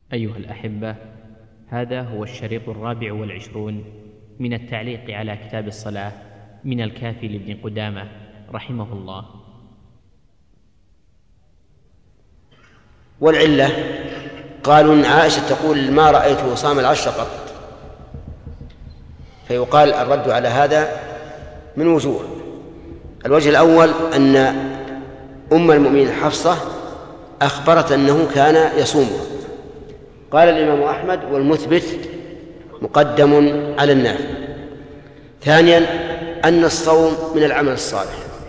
أيها الأحبة، هذا هو الشريط 24 من التعليق على كتاب الصلاة من الكافي لابن قدامة رحمه الله. والعلة قالوا إن عائشة تقول ما رأيته صام العشر قط، فيقال الرد على هذا من وجوه. الوجه الأول أن أم المؤمنين حفصة أخبرت أنه كان يصومها. قال الإمام أحمد: والمثبت مقدم على النافي. ثانيا أن الصوم من العمل الصالح،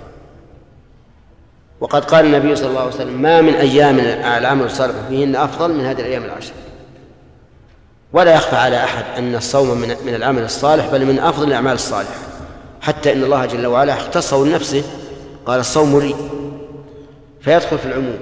وقد قال النبي صلى الله عليه وسلم: ما من أيام العمل الصالح فيهن أفضل من هذه الأيام العشر. ولا يخفى على أحد أن الصوم من العمل الصالح، بل من أفضل الأعمال الصالحة، حتى إن الله جل وعلا اختصه لنفسه، قال: الصوم لي، فيدخل في العموم.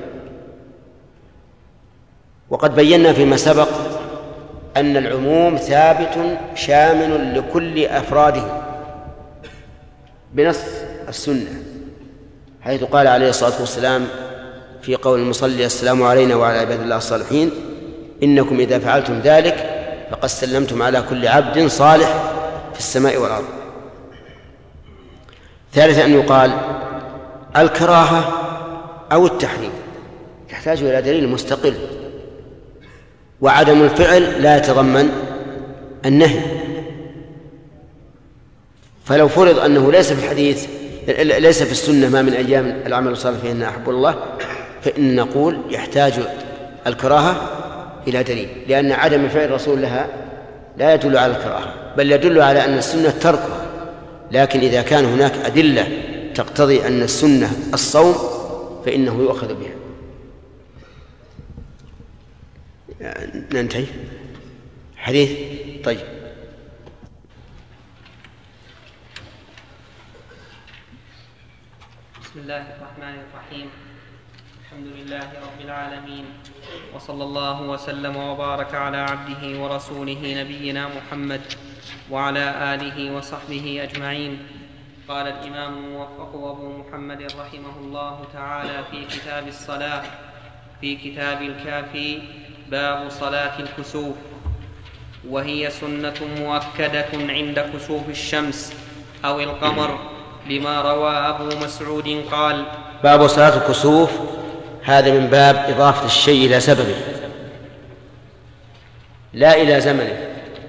وقد بينا فيما سبق أن العموم ثابت شامل لكل أفراده بنص السنة، حيث قال عليه الصلاة والسلام في قول المصلي: السلام علينا وعلى عباد الله الصالحين، إنكم إذا فعلتم ذلك فقد سلمتم على كل عبد صالح في السماء والأرض. ثالثا أن يقال الكراهة أو التحريم يحتاج إلى دليل مستقل، وعدم الفعل لا يتضمن النهي. فلو فرض أنه ليس في الحديث، ليس في السنة ما من أيام العمل الصالح فيهن أحب الله، فإن نقول يحتاج الكراهة إلى دليل، لأن عدم فعل الرسول لها لا يدل على الكراهة، بل يدل على أن السنة تركها. لكن إذا كان هناك أدلة تقتضي أن السنة الصوم فإنه يؤخذ بها. ننتهي حديث. طيب، بسم الله الرحمن الرحيم. الحمد لله رب العالمين، وصلى الله وسلم وبارك على عبده ورسوله نبينا محمد وعلى آله وصحبه أجمعين. قال الإمام الموفق أبو محمد رحمه الله تعالى في كتاب الصلاة في كتاب الكافي: باب صلاة الكسوف، وهي سنة مؤكدة عند كسوف الشمس أو القمر، لما روى أبو مسعود قال: باب صلاة الكسوف، هذا من باب إضافة الشيء إلى سببه لا إلى زمنه.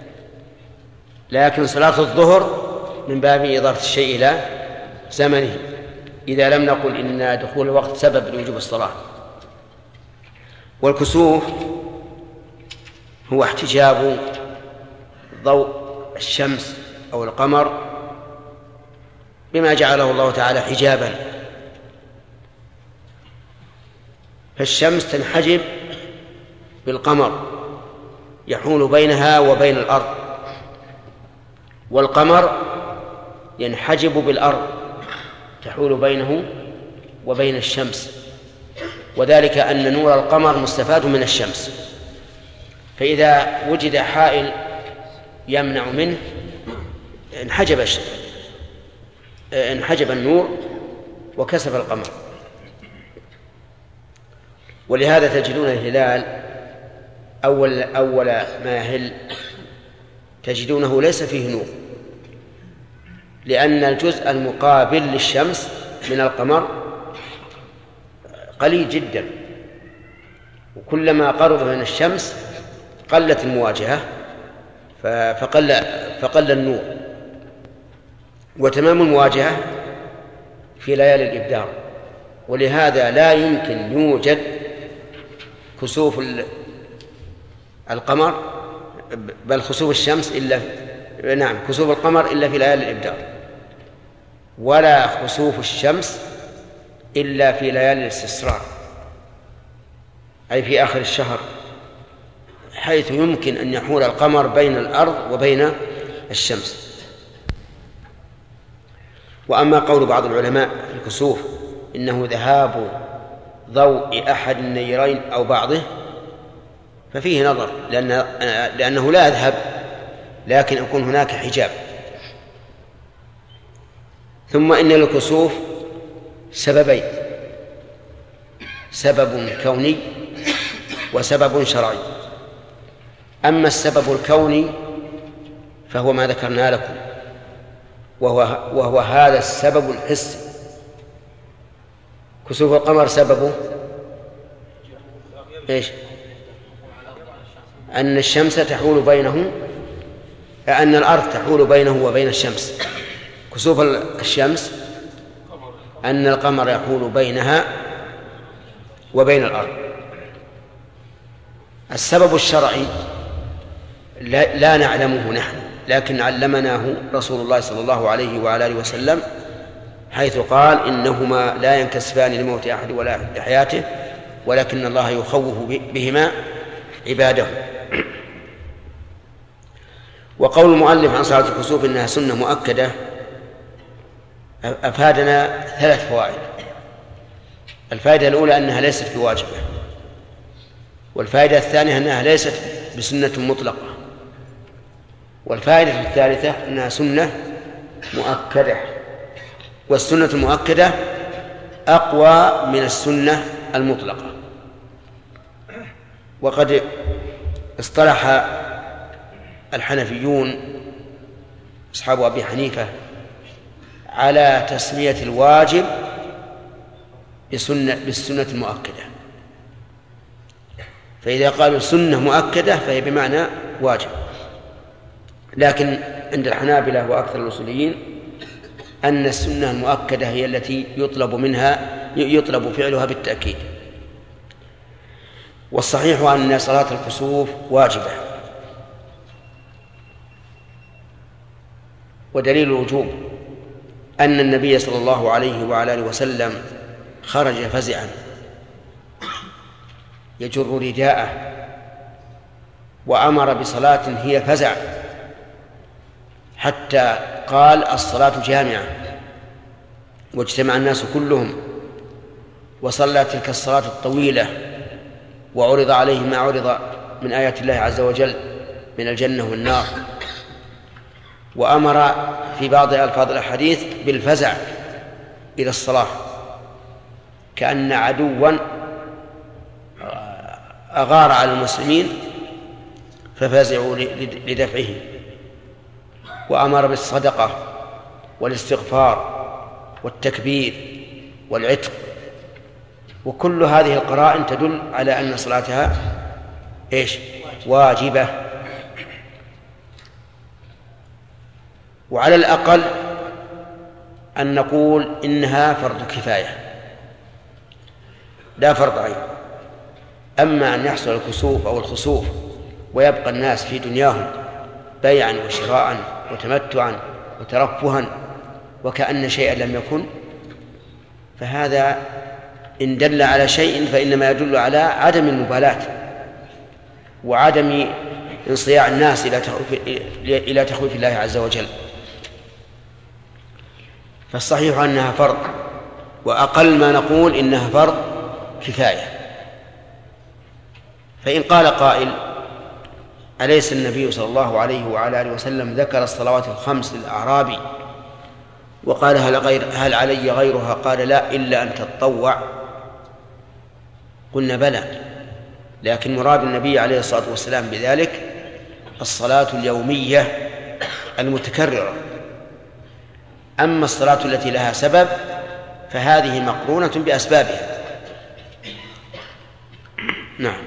لكن صلاة الظهر من باب إضافة الشيء إلى زمنه، إذا لم نقل إن دخول الوقت سبب لوجوب الصلاة. والكسوف هو احتجاب ضوء الشمس أو القمر بما جعله الله تعالى حجابا، فالشمس تنحجب بالقمر يحول بينها وبين الأرض، والقمر ينحجب بالأرض تحول بينه وبين الشمس، وذلك أن نور القمر مستفاد من الشمس، فإذا وجد حائل يمنع منه انحجب النور وكسف القمر. ولهذا تجدون الهلال أول ما يهل تجدونه ليس فيه نور، لأن الجزء المقابل للشمس من القمر قليل جدا، وكلما قرب من الشمس قلت المواجهة فقل النور. وتمام المواجهة في ليالي الإبدار، ولهذا لا يمكن يوجد كسوف القمر بل كسوف الشمس كسوف القمر إلا في ليالي الإبدار، ولا خسوف الشمس إلا في ليالي الاستسرار، أي في آخر الشهر، حيث يمكن أن يحول القمر بين الأرض وبين الشمس. وأما قول بعض العلماء في الكسوف إنه ذهاب ضوء أحد النيرين أو بعضه، ففيه نظر، لأنه لا يذهب، لكن يكون هناك حجاب. ثم إن الكسوف سببين: سبب كوني وسبب شرعي. أما السبب الكوني فهو ما ذكرنا لكم، وهو هذا السبب الحسي. كسوف القمر سببه إيش؟ أن الشمس تحول بينه، أن الأرض تحول بينه وبين الشمس. كسوف الشمس أن القمر يحول بينها وبين الأرض. السبب الشرعي لا نعلمه نحن، لكن علمناه رسول الله صلى الله عليه وعلى آله وسلم، حيث قال: إنهما لا ينكسفان لموت أحد ولا لحياته، ولكن الله يخوف بهما عباده. وقول المؤلف عن صلاة الكسوف إنها سنة مؤكدة أفادنا 3 فوائد. الفائدة الأولى أنها ليست بواجبة، والفائدة الثانية أنها ليست بسنة مطلقة، والفائدة الثالثة أنها سنة مؤكدة، والسنة المؤكدة أقوى من السنة المطلقة. وقد اصطلح الحنفيون أصحاب أبي حنيفة على تسمية الواجب بالسنة المؤكدة، فإذا قالوا سنة مؤكدة فهي بمعنى واجب. لكن عند الحنابلة وأكثر الأصوليين أن السنة المؤكدة هي التي يطلب فعلها بالتأكيد. والصحيح أن صلاة الكسوف واجبة، ودليل الوجوب أن النبي صلى الله عليه وعلى آله وسلم خرج فزعا يجر رداءه وأمر بصلاة هي فزع، حتى قال: الصلاة جامعة، واجتمع الناس كلهم وصلى تلك الصلاة الطويلة، وعرض عليه ما عرض من آيات الله عز وجل من الجنة والنار، وأمر في بعض ألفاظ الحديث بالفزع إلى الصلاة، كأن عدوا أغار على المسلمين ففزعوا لدفعه، وأمر بالصدقة والاستغفار والتكبير والعتق، وكل هذه القرائن تدل على أن صلاتها إيش؟ واجبة. وعلى الأقل أن نقول إنها فرض كفاية لا فرض عين. أما أن يحصل الكسوف أو الخسوف ويبقى الناس في دنياهم بيعا وشراء وتمتعا وترفها وكأن شيئا لم يكن، فهذا إن دل على شيء فإنما يدل على عدم المبالاة وعدم انصياع الناس إلى تخويف الله عز وجل. فالصحيح أنها فرض، وأقل ما نقول إنها فرض كفاية. فإن قال قائل: أليس النبي صلى الله عليه وعلى آله وسلم ذكر الصلوات الخمس للأعرابي وقال: هل علي غيرها؟ قال: لا، إلا أن تتطوع. قلنا: بلى، لكن مراد النبي عليه الصلاة والسلام بذلك الصلاة اليومية المتكررة. أما الصلاة التي لها سبب فهذه مقرونة بأسبابها. نعم.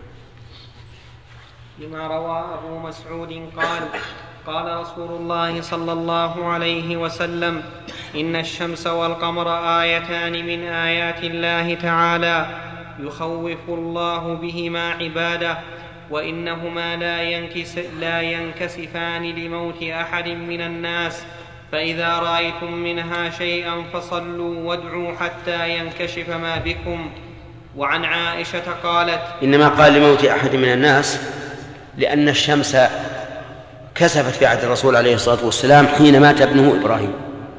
لما روى أبو مسعود قال: قال رسول الله صلى الله عليه وسلم: إن الشمس والقمر آيتان من آيات الله تعالى يخوف الله بهما عباده، وإنهما لا ينكسفان لموت أحد من الناس، فإذا رأيتم منها شيئا فصلوا وادعوا حتى ينكشف ما بكم. وعن عائشة قالت: إنما قال لموت أحد من الناس لأن الشمس كسفت في عهد الرسول عليه الصلاة والسلام حين مات ابنه إبراهيم،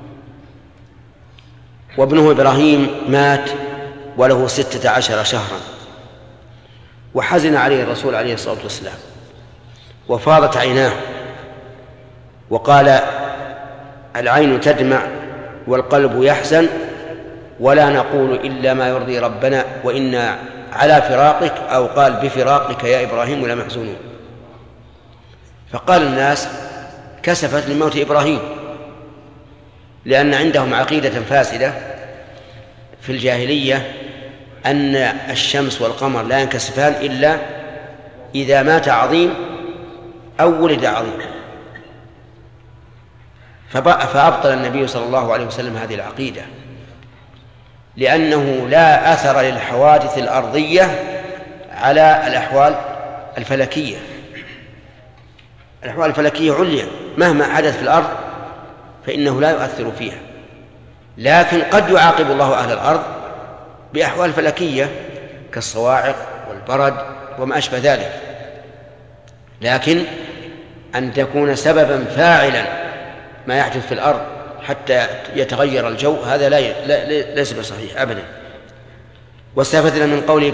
وابنه إبراهيم مات وله 16 شهرا، وحزن عليه الرسول عليه الصلاة والسلام وفاضت عيناه، وقال: العين تدمع والقلب يحزن، ولا نقول إلا ما يرضي ربنا، وإنا على فراقك، أو قال بفراقك يا إبراهيم لمحزونون. فقال الناس كسفت لموت إبراهيم، لأن عندهم عقيدة فاسدة في الجاهلية أن الشمس والقمر لا ينكسفان إلا إذا مات عظيم أو ولد عظيم، فأبطل النبي صلى الله عليه وسلم هذه العقيدة، لأنه لا أثر للحوادث الأرضية على الأحوال الفلكية. الأحوال الفلكية عليا، مهما حدث في الأرض فإنه لا يؤثر فيها، لكن قد يعاقب الله أهل الأرض بأحوال فلكية كالصواعق والبرد وما أشبه ذلك، لكن أن تكون سببا فاعلا ما يحدث في الأرض حتى يتغير الجو هذا ليس بصحيح أبدا. واستفدنا من قوله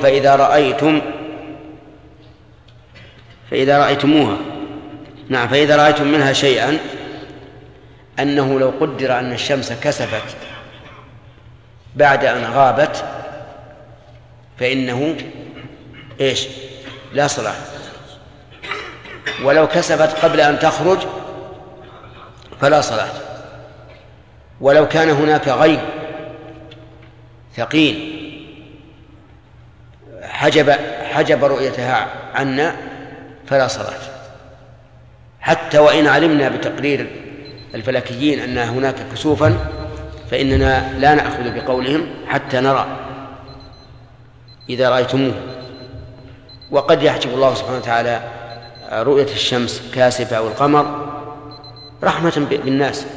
فإذا رأيتموها، نعم، فإذا رأيتم منها شيئا، أنه لو قدر أن الشمس كسفت بعد أن غابت فإنه لا صلاة، ولو كسفت قبل أن تخرج فلا صلاة، ولو كان هناك غيب ثقيل حجب رؤيتها عنا فلا صلاة، حتى وإن علمنا بتقرير الفلكيين أن هناك كسوفا فإننا لا نأخذ بقولهم حتى نرى إذا رأيتموه. وقد يحجب الله سبحانه وتعالى رؤية الشمس كاسفة أو القمر رحمة بالناس،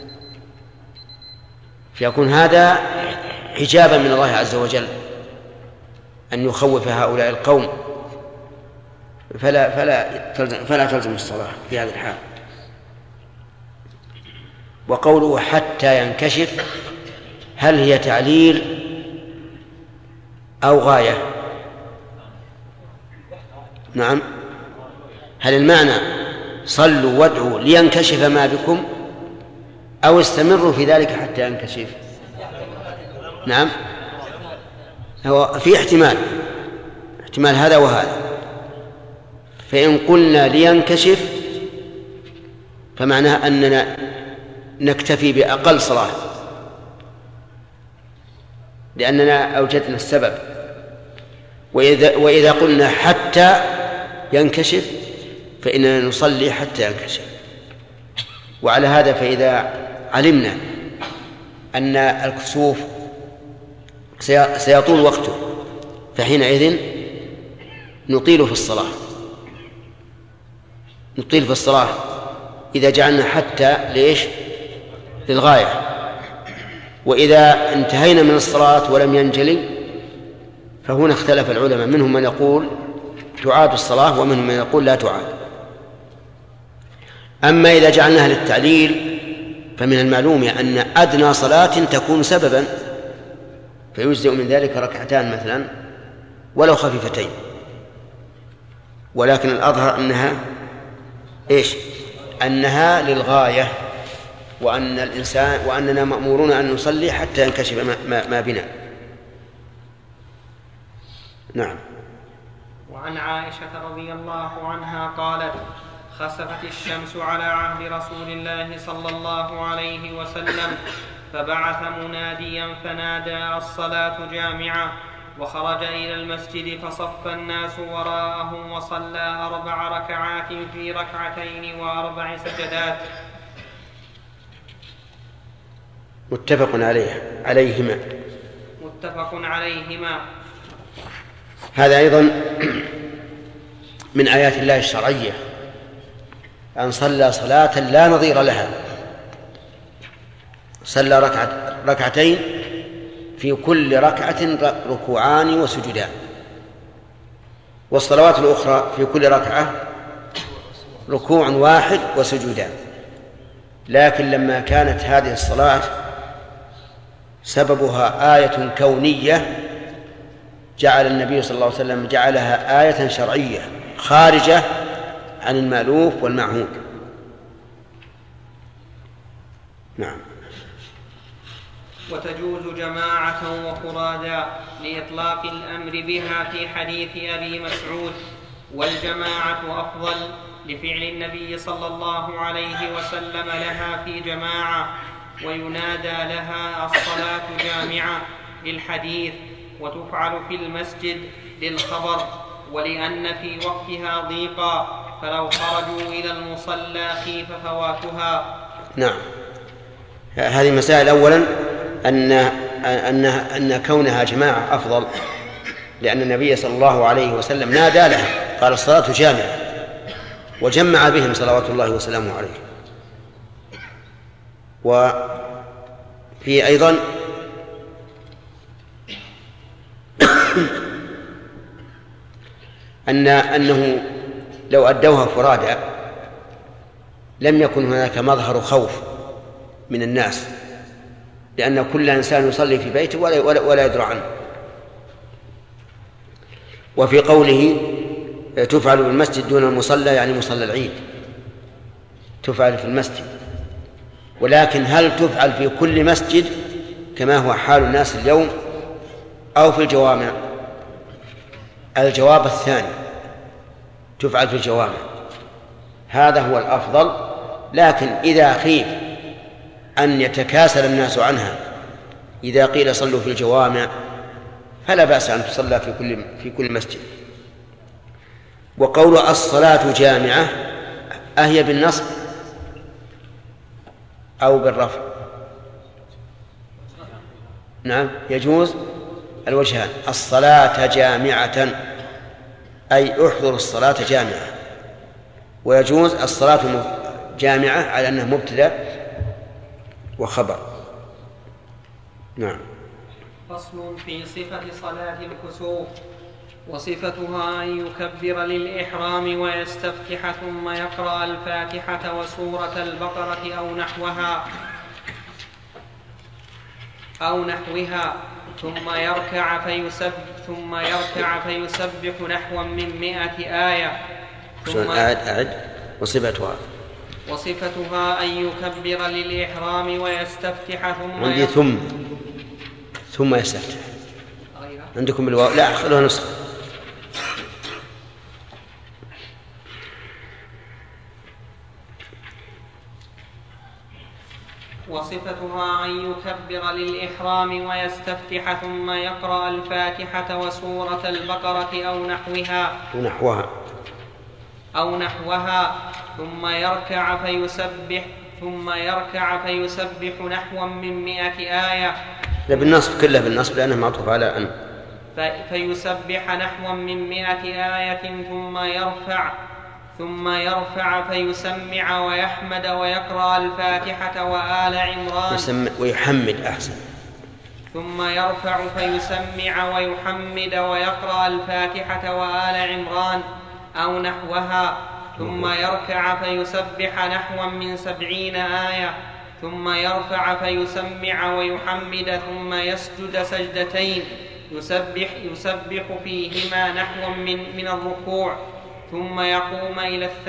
فيكون هذا حجابا من الله عز وجل أن يخوف هؤلاء القوم، فلا تلزم الصلاة في هذا الحال. وقوله حتى ينكشف هل هي تعليل أو غاية؟ نعم، هل المعنى صلوا وادعوا لينكشف ما بكم أو استمروا في ذلك حتى ينكشف؟ نعم، هو في احتمال هذا وهذا. فإن قلنا لينكشف فمعناه أننا نكتفي بأقل صلاة لأننا أوجدنا السبب، وإذا قلنا حتى ينكشف فإننا نصلي حتى ينكشف. وعلى هذا فإذا علمنا أن الكسوف سيطول وقته فحينئذ نطيل في الصلاة إذا جعلنا حتى للغاية. وإذا انتهينا من الصلاة ولم ينجلي فهنا اختلف العلماء، منهم من يقول تعاد الصلاة ومنهم من يقول لا تعاد. أما إذا جعلناها للتعليل فمن المعلوم أن أدنى صلاة تكون سببا، فيجزئ من ذلك ركعتان مثلا ولو خفيفتين، ولكن الأظهر أنها للغاية، وأننا مأمورون أن نصلي حتى ينكشف ما بنا. نعم. وعن عائشة رضي الله عنها قالت: خسفت الشمس على عهد رسول الله صلى الله عليه وسلم فبعث مناديا فنادى: الصلاة جامعة، وخرج إلى المسجد فصف الناس وراءه وصلى 4 ركعات في 2 ركعتين و4 سجدات. متفق عليهما. هذا أيضا من آيات الله الشرعية أن صلى صلاة لا نظير لها، صلى ركعتين في كل ركعة ركوعان وسجدان، والصلوات الأخرى في كل ركعة ركوع واحد وسجودان. لكن لما كانت هذه الصلاة سببها آية كونية جعل النبي صلى الله عليه وسلم جعلها آية شرعية خارجة عن المألوف والمعهود. نعم. وتجوز جماعة وفرادا لإطلاق الأمر بها في حديث أبي مسعود: والجماعة أفضل لفعل النبي صلى الله عليه وسلم لها في جماعة، وينادى لها الصلاة جامعة للحديث، وتفعل في المسجد للخبر، ولأن في وقتها ضيقا فلو خرجوا إلى المصلى خيف فواتها. نعم، هذه مسائل. أولا أن كونها جماعة أفضل، لأن النبي صلى الله عليه وسلم نادى لها قال الصلاة جامعة، وجمع بهم صلوات الله وسلامه عليه. وفي أيضا أنه لو أدوها فرادى لم يكن هناك مظهر خوف من الناس، لأن كل إنسان يصلي في بيته ولا يدرى عنه. وفي قوله تفعل بالمسجد دون المصلى يعني مصلى العيد، تفعل في المسجد. ولكن هل تفعل في كل مسجد كما هو حال الناس اليوم أو في الجوامع؟ الجواب الثاني، تفعل في الجوامع، هذا هو الأفضل. لكن إذا خيف أن يتكاسل الناس عنها إذا قيل صلوا في الجوامع فلا بأس أن تصلى في كل مسجد. وقول الصلاة جامعة أهي بالنصب أو بالرفع؟ نعم، يجوز الوجهان. الصلاة جامعة أي احضر الصلاة جامعة، ويجوز الصلاة جامعة على أنه مبتدأ وخبر. نعم. فصل في صفة صلاة الكسوف. وصفتها أن يكبر للإحرام ويستفتح ثم يقرأ الفاتحة وسورة البقرة أو نحوها ثم يركع فيسبح نحو من 100 آية. وصفتها أن يكبر للإحرام ويستفتح ثم يستفتح. عندكم الواو؟ لا، خلوها نسخة. وصفتها أن يكبر للإحرام ويستفتح ثم يقرأ الفاتحة وسورة البقرة أو نحوها ثم يركع فيسبح نحو من 100 آية. لا، بالنصب، كلها بالنصب لأنه معطوف على أن. فيسبح نحو من 100 آية ثم يرفع فيسمع ويحمد ويقرأ الفاتحة وآل عمران. ويحمد أحسن. ثم يرفع فيسمع ويحمد ويقرأ الفاتحة وآل عمران أو نحوها ثم يركع فيسبح نحو من 70 آية ثم يرفع فيسمع ويحمد ثم يسجد سجدتين يسبح فيهما نحو من الركوع ثم يقوم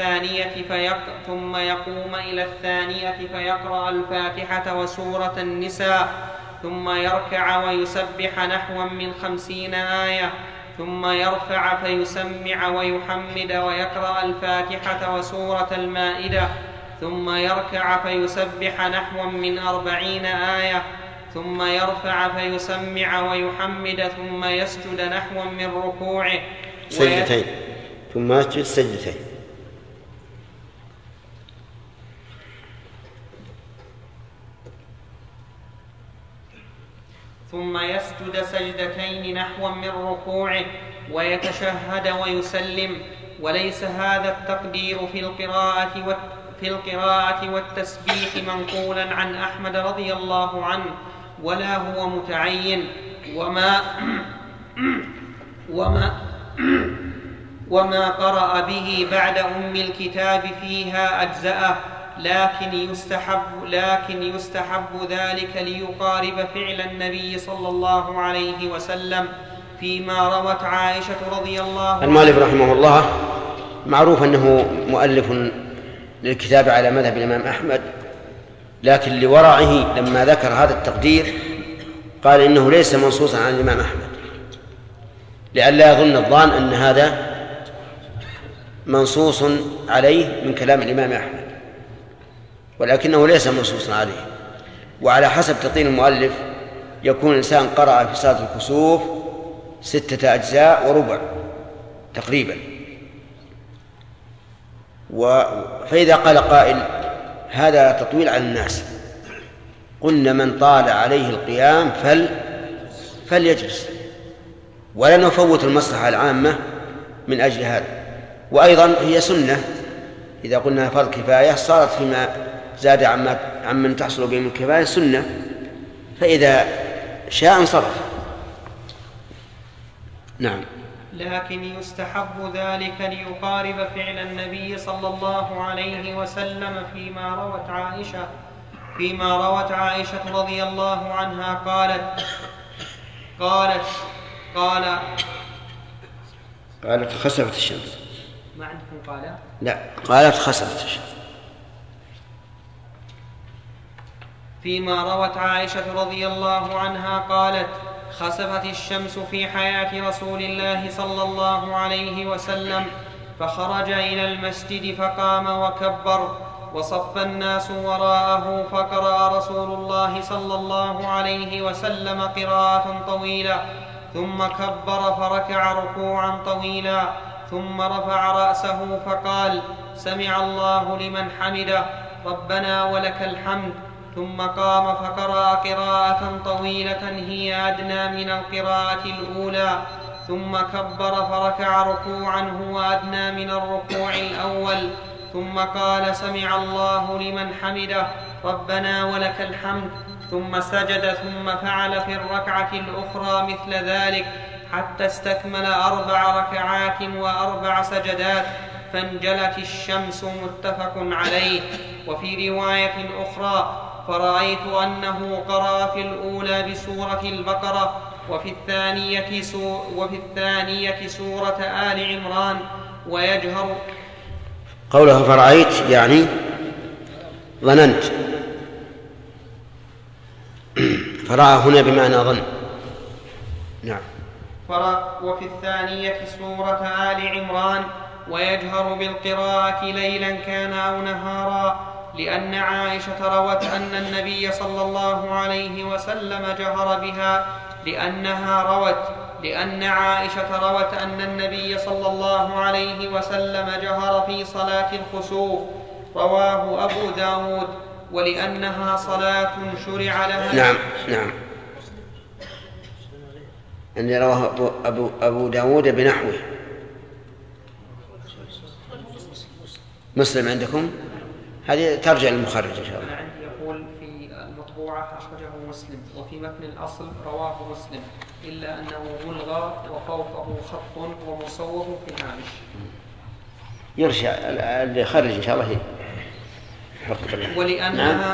إلى الثانية فيقرأ الفاتحة وسورة النساء ثم يركع ويسبح نحو من 50 آية ثم يرفع فيسمع ويحمد ويقرأ الفاتحة وسورة المائدة ثم يركع فيسبح نحو من 40 آية ثم يرفع فيسمع ويحمد ثم يسجد نحو من ركوعه سجدتين ثم يسجد سجدتين. ثم يسجد سجدتين نحو من ركوعه ويتشهد ويسلم. وليس هذا التقدير في القراءة والتسبيح منقولا عن أحمد رضي الله عنه ولا هو متعين وما قرأ به بعد أم الكتاب فيها أجزأه لكن يستحب ذلك ليقارب فعل النبي صلى الله عليه وسلم فيما روت عائشة رضي الله عنها. المؤلف رحمه الله معروف أنه مؤلف للكتاب على مذهب الإمام أحمد، لكن لورعه لما ذكر هذا التقدير قال إنه ليس منصوصا عن الإمام أحمد، لئلا يظن الظان أن هذا منصوص عليه من كلام الإمام أحمد، ولكنه ليس منصوصا عليه. وعلى حسب تقييم المؤلف يكون الإنسان قرأ في صلاة الكسوف 6 أجزاء وربع تقريبا. فإذا قال قائل هذا تطويل على الناس، قلنا من طال عليه القيام فليجلس، ولا نفوت المصلحة العامة من أجل هذا. وأيضا هي سنة، إذا قلنا فرض كفاية صارت فيما زاد عمن تحصل بهم الكفاية سنة، فإذا شاء انصرف. نعم. لكن يستحب ذلك ليقارب فعل النبي صلى الله عليه وسلم فيما روت عائشة رضي الله عنها قالت خسفت الشمس. ما عندكم قال؟ لا، قالت خسفت الشمس. فيما روت عائشة رضي الله عنها قالت: خسفت الشمس في حياة رسول الله صلى الله عليه وسلم، فخرج إلى المسجد فقام وكبر، وصف الناس وراءه، فقرأ رسول الله صلى الله عليه وسلم قراءة طويلة، ثم كبر فركع ركوعا طويلا، ثم رفع رأسه فقال: سمع الله لمن حمده، ربنا ولك الحمد، ثم قام فقرأ قراءة طويلة هي أدنى من القراءة الأولى، ثم كبر فركع ركوعا هو أدنى من الركوع الأول، ثم قال: سمع الله لمن حمده، ربنا ولك الحمد، ثم سجد، ثم فعل في الركعة الأخرى مثل ذلك حتى استكمل 4 ركعات و4 سجدات، فانجلت الشمس، متفق عليه. وفي رواية أخرى: فرأيت أنه قرأ في الأولى بسورة البقرة، وفي الثانية سورة آل عمران، ويجهر. قوله فرأيت يعني ظننت، فرأى هنا بمعنى ظن. نعم. وفي الثانية سورة آل عمران، ويجهر بالقراءة ليلا كان أو نهارا، لأن عائشة روت أن النبي صلى الله عليه وسلم جهر بها، لأن عائشة روت أن النبي صلى الله عليه وسلم جهر في صلاة الخسوف، رواه أبو داود، ولأنها صلاة شرع لها. نعم. أن رواه أبو داود بنحوه. مسلم عندكم؟ هذه ترجع للمخرج إن شاء الله. عندي يقول في المطبوعة أخرجه مسلم، وفي متن الأصل رواه مسلم، إلا أنه بلغ وفوقه خط ومصوب في الهامش. يرجع اللي يخرج إن شاء الله ولأنها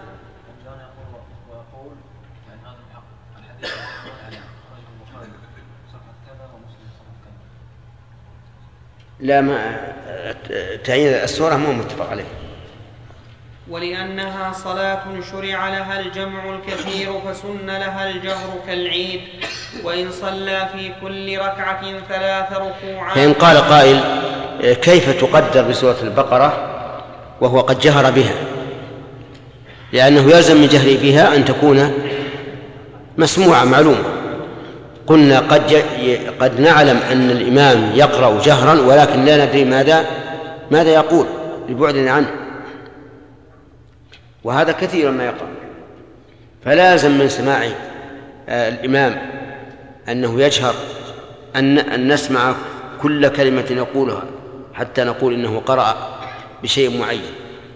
لا، ما تعيين السورة مو متفق عليه. ولأنها صلاة شرع لها الجمع الكثير، فسن لها الجهر كالعيد، وإن صلى في كل ركعة 3 ركوعات. فإن قال قائل كيف تقدر بسورة البقرة وهو قد جهر بها؟ لأنه يلزم من جهره بها أن تكون مسموعة معلومة. قلنا قد نعلم أن الإمام يقرأ جهرا، ولكن لا ندري ماذا يقول لبعدنا عنه، وهذا كثيرا ما يقرأ. فلازم من سماع الإمام أنه يجهر، أن نسمع كل كلمة يقولها حتى نقول إنه قرأ بشيء معين.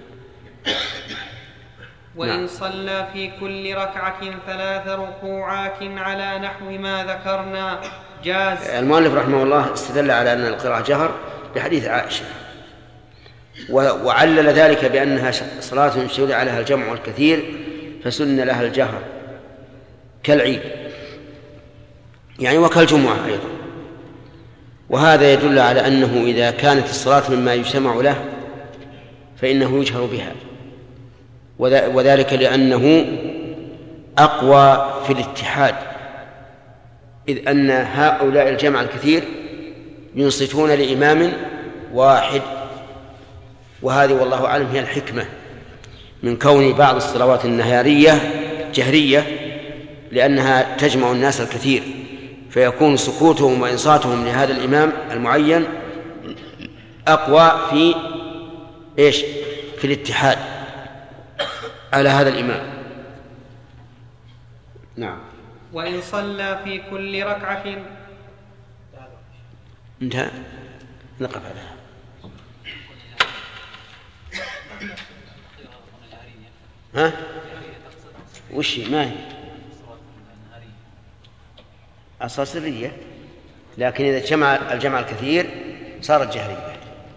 وإن صلى في كل ركعة 3 ركوعات على نحو ما ذكرنا جاز. المؤلف رحمه الله استدل على أن القراءة جهر بحديث عائشة، وعلل ذلك بأنها صلاة شرع لها الجمع الكثير، فسن لها الجهر كالعيد يعني وكالجمعة أيضا. وهذا يدل على أنه إذا كانت الصلاة مما يجتمع له فإنه يجهر بها، وذلك لأنه أقوى في الاتحاد، إذ أن هؤلاء الجمع الكثير ينصتون لإمام واحد. وهذه والله أعلم هي الحكمة من كون بعض الصلوات النهارية جهرية، لأنها تجمع الناس الكثير، فيكون سكوتهم وإنصاتهم لهذا الإمام المعين أقوى في إيش؟ في الاتحاد على هذا الإمام. نعم. وإن صلى في كل ركعة. انتهى، نقف عليها. ها؟ وش ما هي؟ أصلا سرية، لكن إذا جمع الجمع الكثير صارت جهرية.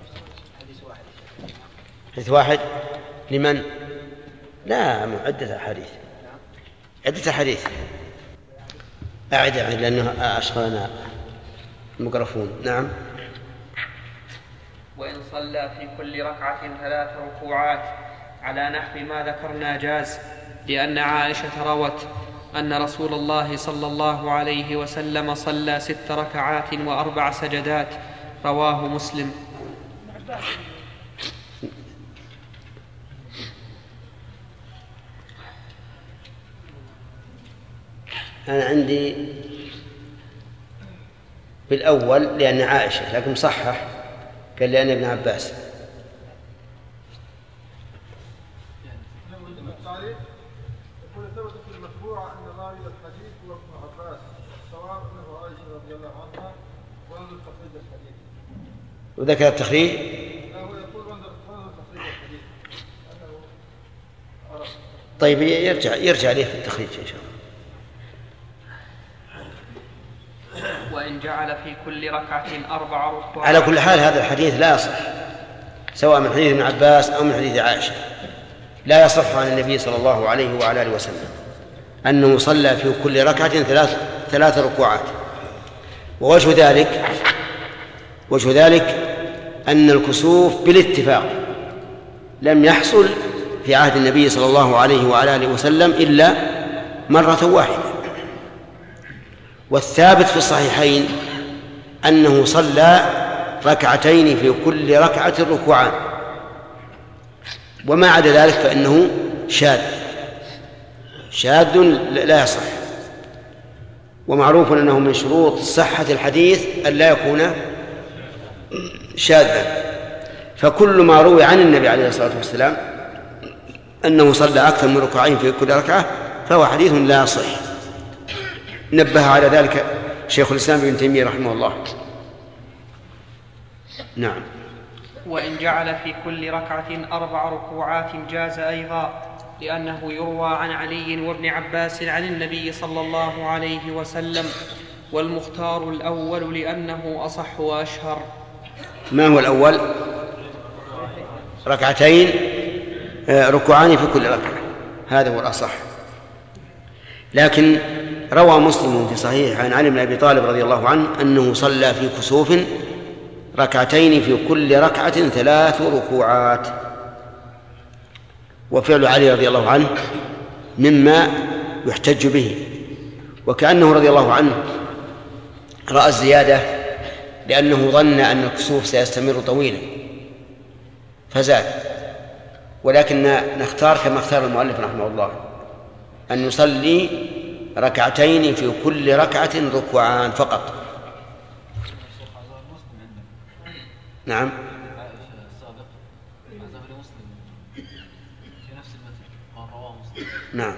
حديث واحد لمن؟ لا، عدة أحاديث، عدة أحاديث. أعد لأنه أشغلنا الميكروفون. نعم. وإن صلى في كل ركعة 3 ركوعات على نحو ما ذكرنا جاز، لأن عائشة روت أن رسول الله صلى الله عليه وسلم صلى 6 ركعات و4 سجدات، رواه مسلم. أنا عندي بالأول لأن عائشة، لكن صحح قال لأن ابن عباس. يقول ثبت في المتبوع أن راوي الحديث هو ابن عباس، الصواب أنه عائشة رضي الله عنها، وانظر تخريج الحديث. وذكر التخريج. لا، هو يقول وانظر تخريج الحديث. طيب يرجع ليه في التخريج إن شاء الله. وإن جعل في كل ركعة 4 ركوعات. على كل حال هذا الحديث لا يصح، سواء من حديث ابن عباس أو من حديث عائشة، لا يصح عن النبي صلى الله عليه وعلى آله وسلم أنه صلى في كل ركعة 3 ركوعات. ووجه ذلك أن الكسوف بالاتفاق لم يحصل في عهد النبي صلى الله عليه وعلى آله وسلم إلا مرة واحدة. والثابت في الصحيحين أنه صلى 2 في كل ركعة ركوعان، وما عدا ذلك فإنه شاذ لا يصح. ومعروف أنه من شروط صحة الحديث أن لا يكون شاذا. فكل ما روي عن النبي عليه الصلاة والسلام أنه صلى أكثر من 2 في كل ركعة فهو حديث لا يصح. نبه على ذلك شيخ الإسلام ابن تيمية رحمه الله. نعم. وإن جعل في كل ركعة 4 ركوعات جاز أيضا، لأنه يروى عن علي وابن عباس عن النبي صلى الله عليه وسلم، والمختار الأول لأنه أصح وأشهر. ما هو الأول؟ 2 ركوعان في كل ركعة، هذا هو الأصح. لكن روى مسلم في صحيح عن علي بن أبي طالب رضي الله عنه أنه صلى في كسوف 2 في كل ركعة 3 ركوعات. وفعل علي رضي الله عنه مما يحتج به، وكأنه رضي الله عنه رأى الزيادة لأنه ظن أن الكسوف سيستمر طويلا فزاد. ولكن نختار كما اختار المؤلف رحمه الله أن نصلي 2 في كل ركعة ركوعان فقط. نعم. نعم.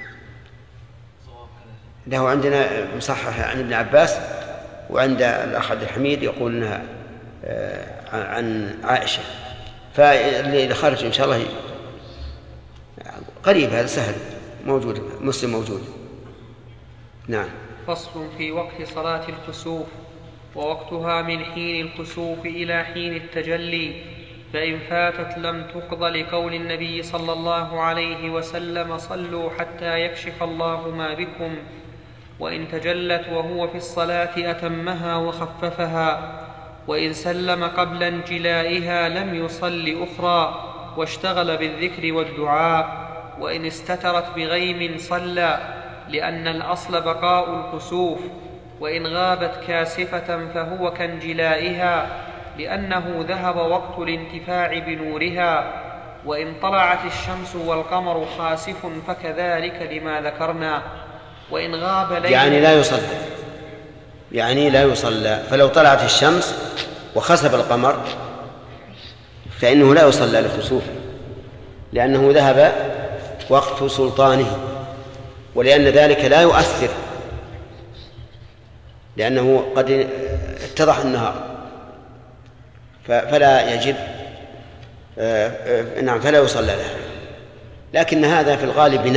له عندنا مصحح عن ابن عباس، وعند الأخ عبد الحميد يقول انها عن عائشة. فاللي خارج إن شاء الله قريب، هذا سهل، موجود، مسلم موجود. نعم. فصل في وقت صلاة الكسوف. ووقتها من حين الكسوف إلى حين التجلي، فإن فاتت لم تقض لقول النبي صلى الله عليه وسلم صلوا حتى يكشف الله ما بكم. وإن تجلت وهو في الصلاة أتمها وخففها، وإن سلم قبل انجلائها لم يصل أخرى واشتغل بالذكر والدعاء. وإن استترت بغيم صلى، لأن الأصل بقاء الكسوف، وإن غابت كاسفة فهو كانجلائها، لأنه ذهب وقت الانتفاع بنورها، وإن طلعت الشمس والقمر خاسف فكذلك لما ذكرنا. وإن غاب ليل يعني لا يصلى. فلو طلعت الشمس وخسف القمر فإنه لا يصلى لخسوفه، لأنه ذهب وقت سلطانه، ولأن ذلك لا يؤثر، لأنه قد اتضح النهار، فلا يجب فلا يصلى لها. لكن هذا في الغالب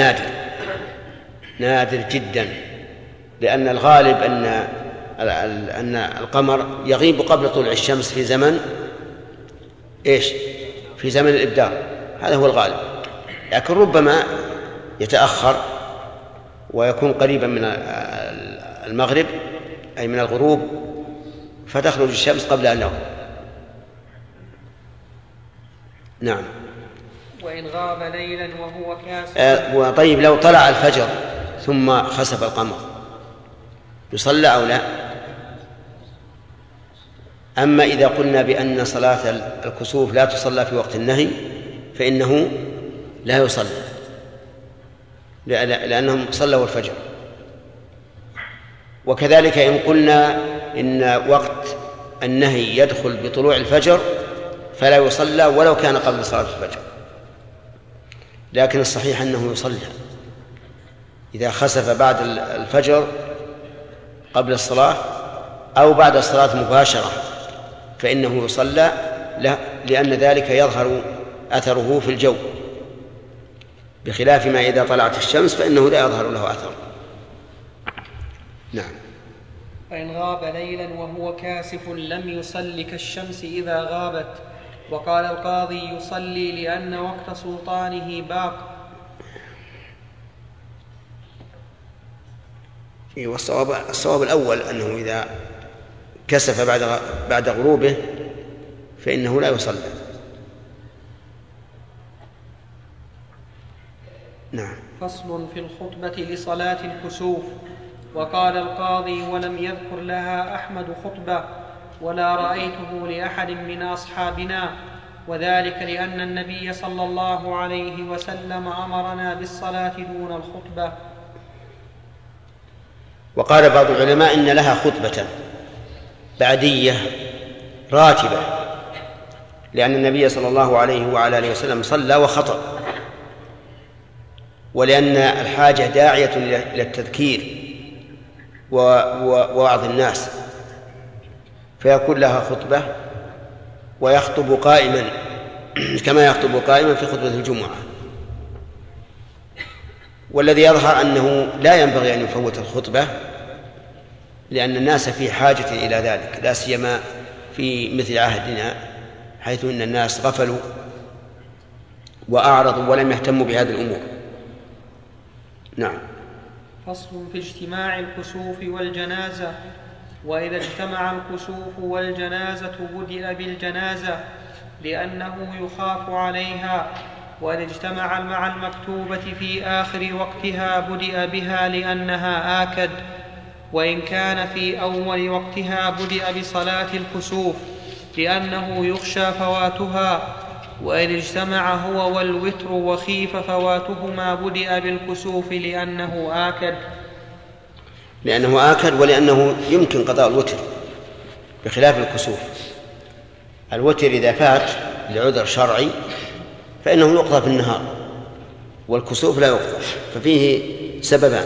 نادر جدا، لأن الغالب أن القمر يغيب قبل طلوع الشمس في زمن في زمن الإبدار، هذا هو الغالب. لكن ربما يتأخر ويكون قريبا من المغرب أي من الغروب، فتخرج الشمس قبل أن يغرب. نعم. وإن غاب ليلا وهو كاسف. طيب لو طلع الفجر ثم خسف القمر يصلى أو لا؟ أما إذا قلنا بأن صلاة الكسوف لا تصلى في وقت النهي فإنه لا يصلى، لأنهم صلوا الفجر. وكذلك إن قلنا إن وقت النهي يدخل بطلوع الفجر فلا يصلى ولو كان قبل صلاة الفجر، لكن الصحيح أنه يصلى إذا خسف بعد الفجر قبل الصلاة أو بعد الصلاة مباشرة، فإنه يصلى لأن ذلك يظهر أثره في الجو، بخلاف ما إذا طلعت الشمس فإنه لا يظهر له أثر. نعم. فإن غاب ليلا وهو كاسف لم يصل كالشمس إذا غابت. وقال القاضي يصلي لأن وقت سلطانه باق. والصواب الأول أنه إذا كسف بعد غروبه فإنه لا يصلى. نعم. فصل في الخطبة لصلاة الكسوف. وقال القاضي ولم يذكر لها أحمد خطبة ولا رأيته لأحد من أصحابنا، وذلك لأن النبي صلى الله عليه وسلم أمرنا بالصلاة دون الخطبة. وقال بعض العلماء إن لها خطبة بعدية راتبة، لأن النبي صلى الله عليه وعلى آله وسلم صلى وخطب، ولأن الحاجة داعية إلى التذكير ووعظ الناس، فيكون لها خطبة ويخطب قائما كما يخطب قائما في خطبة الجمعة. والذي يظهر أنه لا ينبغي أن يفوت الخطبة، لأن الناس في حاجة إلى ذلك، لا سيما في مثل عهدنا حيث أن الناس غفلوا وأعرضوا ولم يهتموا بهذه الأمور. نعم. فصل في اجتماع الكسوف والجنازة. وإذا اجتمع الكسوف والجنازة بدأ بالجنازة لأنه يخاف عليها، وإذا اجتمع مع المكتوبة في آخر وقتها بدأ بها لأنها آكد، وإن كان في أول وقتها بدأ بصلاة الكسوف لأنه يخشى فواتها، وإذا اجتمع هو والوتر وخيف فواتهما بدأ بالكسوف لأنه آكد ولأنه يمكن قضاء الوتر بخلاف الكسوف. الوتر إذا فات لعذر شرعي فإنه يقضى في النهار، والكسوف لا يقضى، ففيه سببان.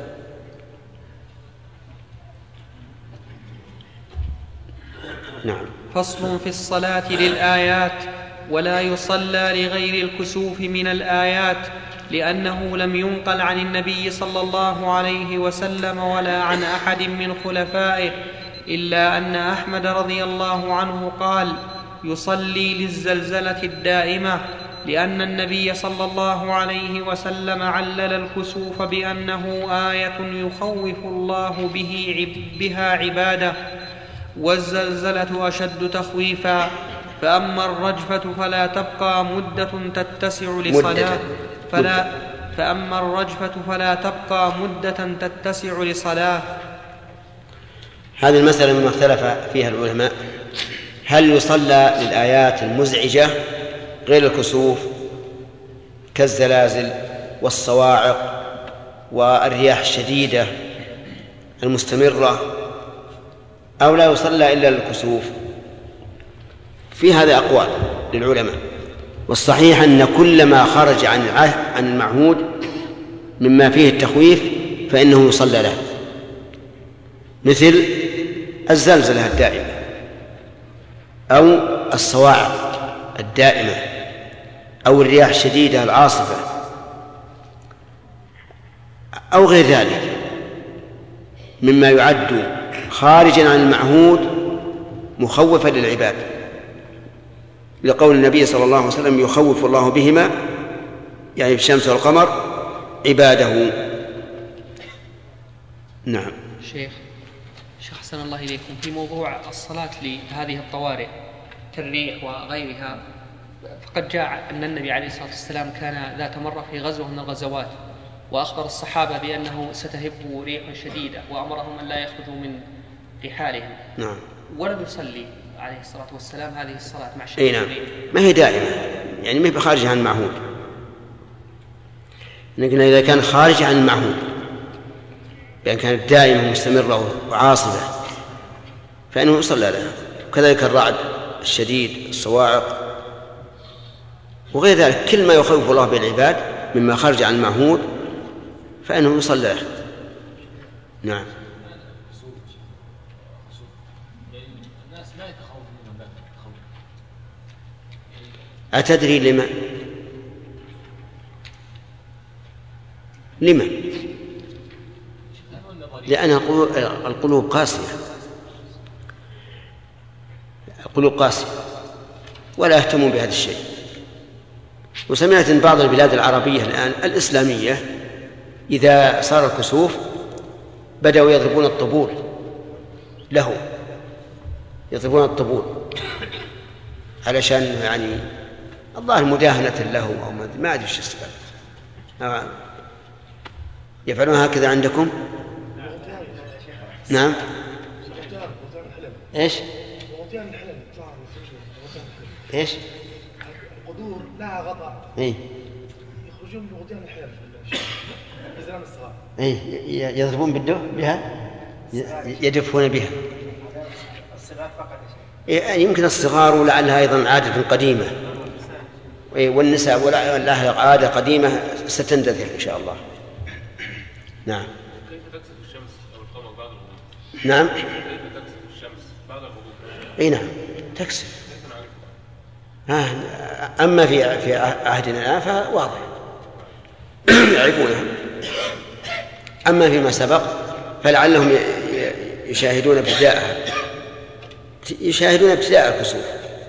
نعم. فصل في الصلاة للآيات. ولا يصلى لغير الكسوف من الآيات، لأنه لم ينقل عن النبي صلى الله عليه وسلم ولا عن أحد من خلفائه، إلا أن أحمد رضي الله عنه قال يصلي للزلزلة الدائمة، لأن النبي صلى الله عليه وسلم علل الكسوف بأنه آية يخوف الله بها عباده، والزلزلة أشد تخويفا. فأما الرجفة فلا تبقى مدة تتسع لصلاة. هذه المسألة مما اختلف فيها العلماء هل يصلى للآيات المزعجة غير الكسوف كالزلازل والصواعق والرياح الشديدة المستمرة، أو لا يصلى إلا للكسوف؟ في هذا أقوال للعلماء، والصحيح أن كل ما خرج عن المعهود مما فيه التخويف فإنه يصلى له، مثل الزلزلة الدائمة أو الصواعق الدائمة أو الرياح الشديدة العاصفة أو غير ذلك مما يعد خارجا عن المعهود مخوفا للعباد، لقول النبي صلى الله عليه وسلم: يخوف الله بهما، يعني الشمس والقمر، عباده. نعم. شيخ أحسن الله إليكم، في موضوع الصلاة لهذه الطوارئ كالريح وغيرها، فقد جاء أن النبي عليه الصلاة والسلام كان ذات مرة في غزوة من الغزوات وأخبر الصحابة بأنه ستهب ريح شديدة وأمرهم أن لا يخرجوا من رحالهم. نعم. ولم يصلي عليه الصلاة والسلام هذه الصلاة مع شدة الريح. نعم. ما هي دائمة، يعني ما هي خارجة عن المعهود، لكن إذا كان خارج عن المعهود بأن كانت دائمة مستمرة وعاصفة فإنه يصلى لها، وكذلك الرعد الشديد، الصواعق وغير ذلك، كل ما يخوف الله بالعباد مما خرج عن المعهود فإنه يصلى له. نعم. أتدري لما؟ لأن القلوب قاسية، القلوب قاسية ولا يهتمون بهذا الشيء. وسمعت أن بعض البلاد العربية الآن الإسلامية إذا صار الكسوف بدأوا يضربون الطبول له، يضربون الطبول علشان يعني الله مداهنة له أو ما أدري ايش السبب. يفعلون هكذا عندكم؟ نعم. ايش؟ ايش؟ القدور لها غطاء. اي. يخرجون بغطيان الحلل في الجزران الصغار. اي يضربون بها، يدفون بها. الصغار فقط. يمكن الصغار ولعلها أيضا عادة قديمة، والنساء ولها عادة قديمة ستندثر إن شاء الله. نعم. كيف تكسف الشمس أو القمر بعد الغروب؟ نعم. كيف تكسف الشمس بعد الغروب؟ أي نعم تكسف. أما في عهدنا الآن فواضح يعرفونها. أما فيما سبق فلعلهم يشاهدون ابتداء الكسوف.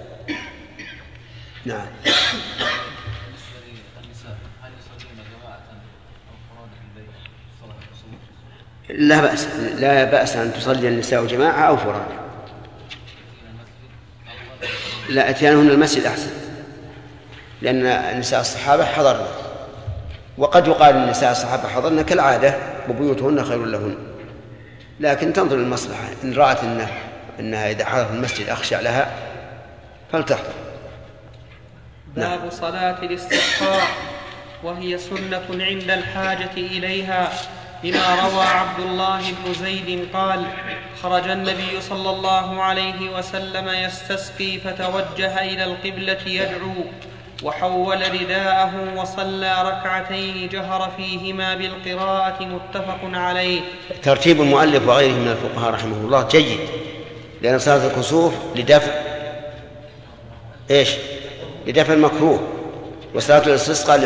نعم. لا بأس أن تصلي النساء جماعة أو فرادى. لا، أتيانهن المسجد أحسن، لأن النساء الصحابة حضرنا، وقد يقال النساء الصحابة حضرنا كالعادة وبيوتهن خير لهن، لكن تنظر المصلحة. إن رأت إنها إذا حضرت المسجد أخشع لها فلتحضر. باب صلاة الاستسقاء، وهي سنة عند الحاجة إليها، لما روى عبد الله بن زيد قال: خرج النبي صلى الله عليه وسلم يستسقي فتوجه إلى القبلة يدعو، وحول رداءه وصلى ركعتين جهر فيهما بالقراءة، متفق عليه. ترتيب المؤلف وغيره من الفقهاء رحمه الله جيد، لأن صلاة الكسوف لدفع لدفع المكروه، وصلاة الاستسقاء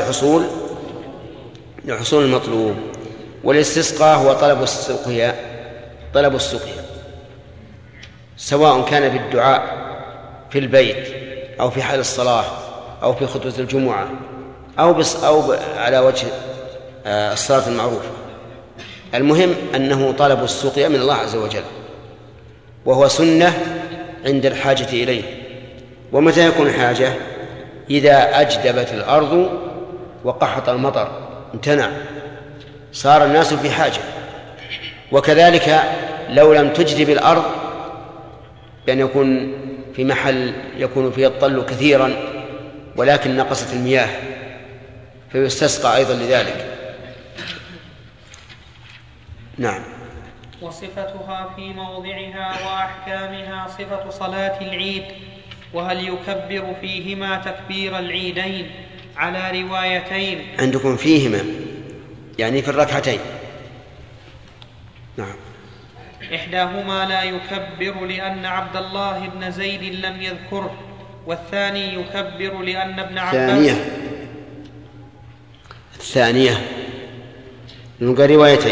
لحصول المطلوب. والاستسقاء هو طلب السقيا، سواء كان بالدعاء في البيت أو في حال الصلاة أو في خطبة الجمعة أو على وجه الصلاة المعروفة. المهم أنه طلب السقيا من الله عز وجل، وهو سنة عند الحاجة إليه. ومتى يكون الحاجة؟ إذا أجدبت الأرض وقحط المطر امتنع، صار الناس في حاجة. وكذلك لو لم تجدب الأرض، بأن يكون في محل يكون فيه الطل كثيرا ولكن نقصت المياه فيستسقى أيضا لذلك. نعم. وصفتها في موضعها وأحكامها صفة صلاة العيد، وهل يكبر فيهما تكبير العيدين على روايتين؟ عندكم فيهما يعني في الركعتين. نعم. إحداهما لا يكبر لأن عبد الله بن زيد لم يذكره، والثاني يكبر لأن ابن عباس الثانية نلقى روايتين.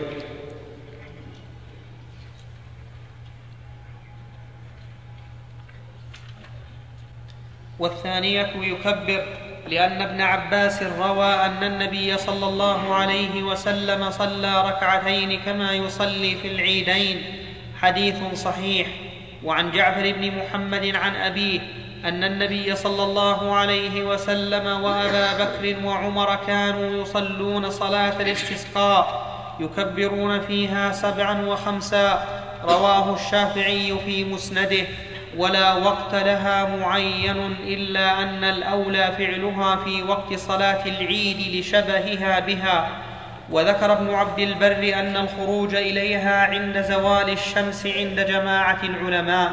والثانية يكبر لأن ابن عباس روى أن النبي صلى الله عليه وسلم صلى ركعتين كما يصلي في العيدين، حديث صحيح. وعن جعفر بن محمد عن أبيه أن النبي صلى الله عليه وسلم وأبا بكر وعمر كانوا يصلون صلاة الاستسقاء يكبرون فيها 7 و5، رواه الشافعي في مسنده. ولا وقت لها معين إلا أن الأولى فعلها في وقت صلاة العيد لشبهها بها. وذكر ابن عبد البر أن الخروج إليها عند زوال الشمس عند جماعة العلماء.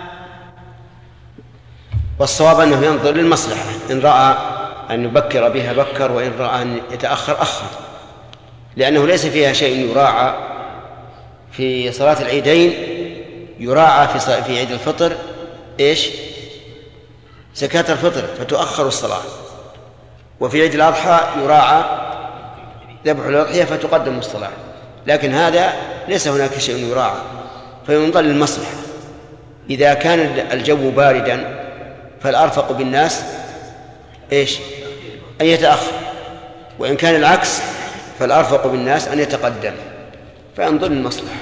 والصواب أنه ينظر للمصلحة، إن رأى أن يبكر بها بكر، وإن رأى أن يتأخر أخر، لأنه ليس فيها شيء يراعى في صلاة العيدين. يراعى في عيد الفطر إيش؟ زكاة الفطر فتؤخر الصلاة، وفي عيد الأضحى يراعى ذبح الأضحية فتقدم الصلاة، لكن هذا ليس هناك شيء يراعى، فينظر للمصلحة. إذا كان الجو باردا فالأرفق بالناس إيش؟ أن يتأخر، وإن كان العكس فالأرفق بالناس أن يتقدم، فينظر للمصلحة.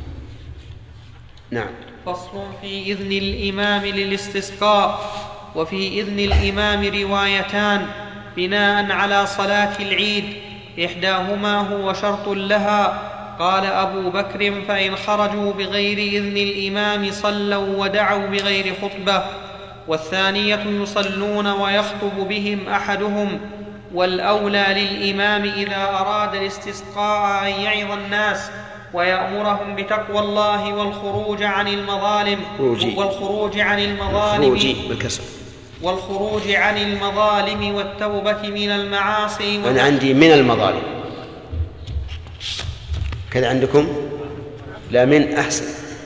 نعم. فصل في إذن الإمام للاستسقاء. وفي إذن الإمام روايتان بناء على صلاة العيد، إحداهما هو شرط لها، قال أبو بكر: فإن خرجوا بغير إذن الإمام صلوا ودعوا بغير خطبة. والثانية يصلون ويخطب بهم أحدهم. والأولى للإمام إذا أراد الاستسقاء أن يعظ الناس ويأمرهم بتقوى الله والخروج عن المظالم والتوبة من المعاصي. أنا عندي من المظالم كذا، عندكم لا من أحسن،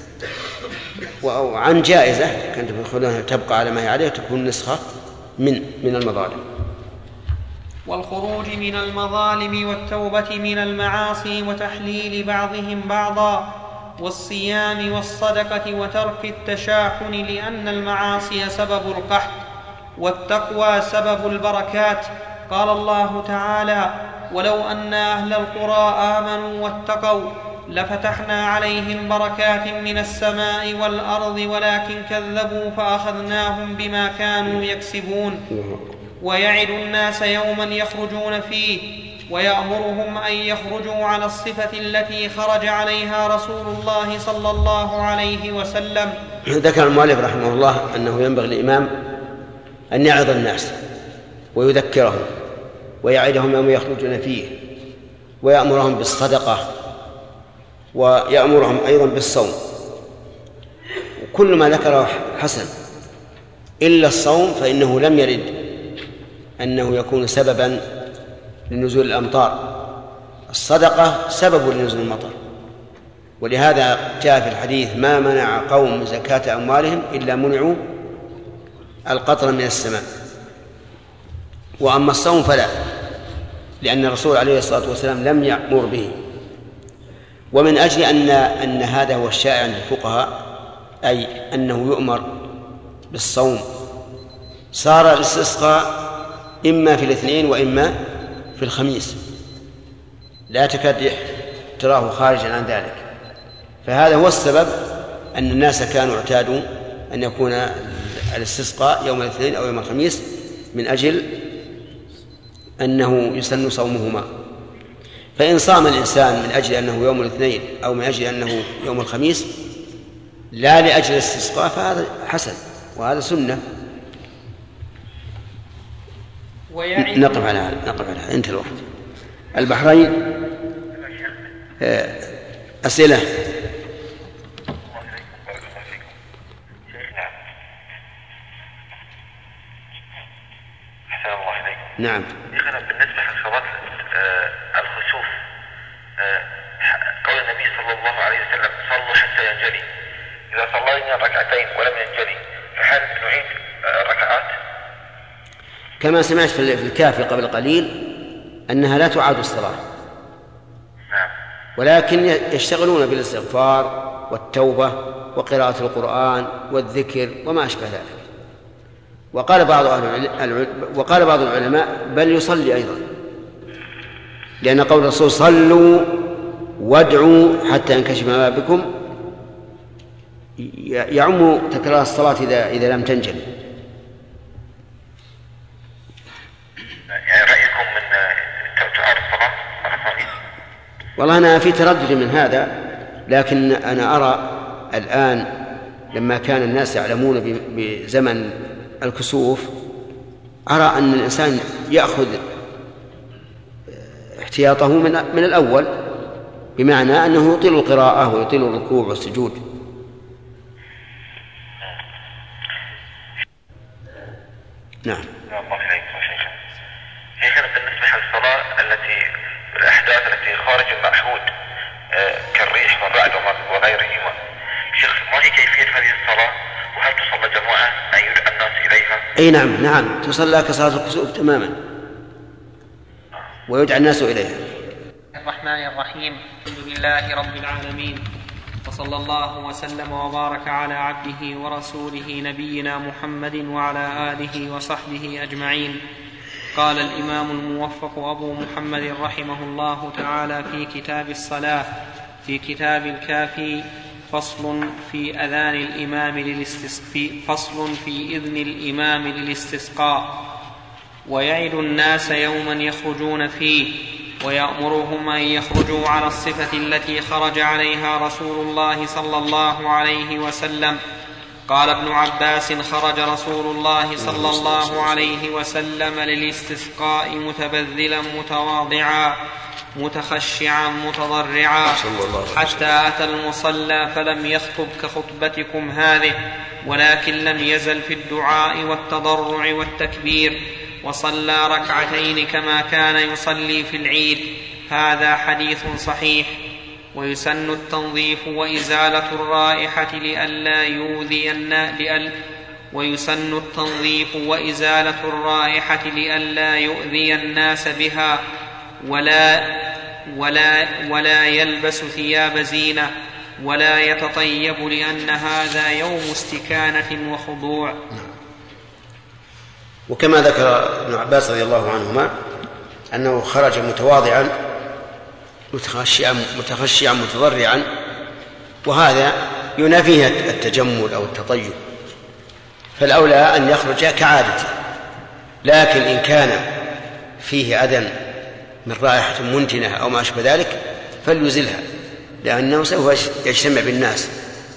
وعن جائزة كنت تدخلونها تبقى على ما هي عليه وتكون نسخة من المظالم. والخروج من المظالم والتوبة من المعاصي وتحليل بعضهم بعضا، والصيام والصدقة وترك التشاحن، لأن المعاصي سبب القحط والتقوى سبب البركات. قال الله تعالى: ولو أن أهل القرى آمنوا واتقوا لفتحنا عليهم بركات من السماء والأرض ولكن كذبوا فأخذناهم بما كانوا يكسبون. ويعد الناس يوما يخرجون فيه ويأمرهم أن يخرجوا على الصفة التي خرج عليها رسول الله صلى الله عليه وسلم. ذكر المؤلف رحمه الله أنه ينبغي الإمام أن يعظ الناس ويذكرهم ويعدهم يوم يخرجون فيه، ويأمرهم بالصدقة، ويأمرهم أيضا بالصوم. وكل ما ذكره حسن إلا الصوم، فإنه لم يرد أنه يكون سببا لنزول الأمطار. الصدقة سبب لنزول المطر، ولهذا جاء في الحديث: ما منع قوم زكاة أموالهم إلا منعوا القطر من السماء. وأما الصوم فلا، لأن الرسول عليه الصلاة والسلام لم يأمر به. ومن أجل أن هذا هو الشائع عند الفقهاء، أي أنه يؤمر بالصوم، صار الاستسقاء إما في الاثنين وإما في الخميس، لا تكاد تراه خارجا عن ذلك. فهذا هو السبب أن الناس كانوا اعتادوا أن يكون الاستسقاء يوم الاثنين أو يوم الخميس، من أجل أنه يسن صومهما. فإن صام الإنسان من أجل أنه يوم الاثنين أو من أجل أنه يوم الخميس لا لأجل الاستسقاء فهذا حسن، وهذا سنة. نقف على هذا انتهى الوقت. البحرين أسئلة. نعم. بالنسبة لصلاة الخسوف قول النبي صلى الله عليه وسلم صلوا حتى ينجلي، إذا صلينا ركعتين ولم ينجلي فهل نعيد الركعات؟ كما سمعت في الكافي قبل قليل أنها لا تعاد الصلاة، ولكن يشتغلون بالاستغفار والتوبة وقراءة القرآن والذكر وما أشبه ذلك. وقال بعض العلماء بل يصلي أيضا، لأن قول الرسول صلوا وادعوا حتى ينكشف ما بكم يعم تكرار الصلاة إذا لم تنجلي. يعني رأيكم من تعاد الصلاة مرة ثانية؟ والله أنا في تردد من هذا، لكن أنا أرى الآن لما كان الناس يعلمون بزمن الكسوف، أرى أن الإنسان يأخذ احتياطه من الأول، بمعنى أنه يطيل القراءة ويطيل الركوع والسجود. نعم. شيخنا بالنسبة للصلاة التي الأحداث التي خارج المعهود كالريح والرعد وغيرهما، شيخ ما هي كيفية هذه الصلاة؟ وهل تصلى جماعة أن يدعى الناس إليها؟ أي نعم تصلى كصلاة الكسوف تماما ويدعى الناس إليها. الرحمن الرحيم. الحمد لله رب العالمين، وصلى الله وسلم وبارك على عبده ورسوله نبينا محمد وعلى آله وصحبه أجمعين. قال الإمام الموفق أبو محمد رحمه الله تعالى في كتاب الصلاة في كتاب الكافي فصل في إذن الإمام للاستسقاء، ويعد الناس يوما يخرجون فيه، ويأمرهم أن يخرجوا على الصفة التي خرج عليها رسول الله صلى الله عليه وسلم. قال ابن عباس: خرج رسول الله صلى الله عليه وسلم للاستسقاء متبذلا متواضعا متخشعا متضرعا، حتى أتى المصلى فلم يخطب كخطبتكم هذه، ولكن لم يزل في الدعاء والتضرع والتكبير، وصلى ركعتين كما كان يصلي في العيد. هذا حديث صحيح. ويسن التنظيف وإزالة الرائحة لئلا يؤذي الناس بها، ولا يلبس ثياب زينة، ولا يتطيب، لأن هذا يوم استكانة وخضوع. وكما ذكر ابن عباس رضي الله عنهما أنه خرج متواضعا متخشعا متضرعا، وهذا ينافيه التجمل أو التطيب، فالأولى أن يخرج كعادته. لكن إن كان فيه أذى من رائحة منتنة أو ما أشبه ذلك فليزلها، لأنه سوف يجتمع بالناس.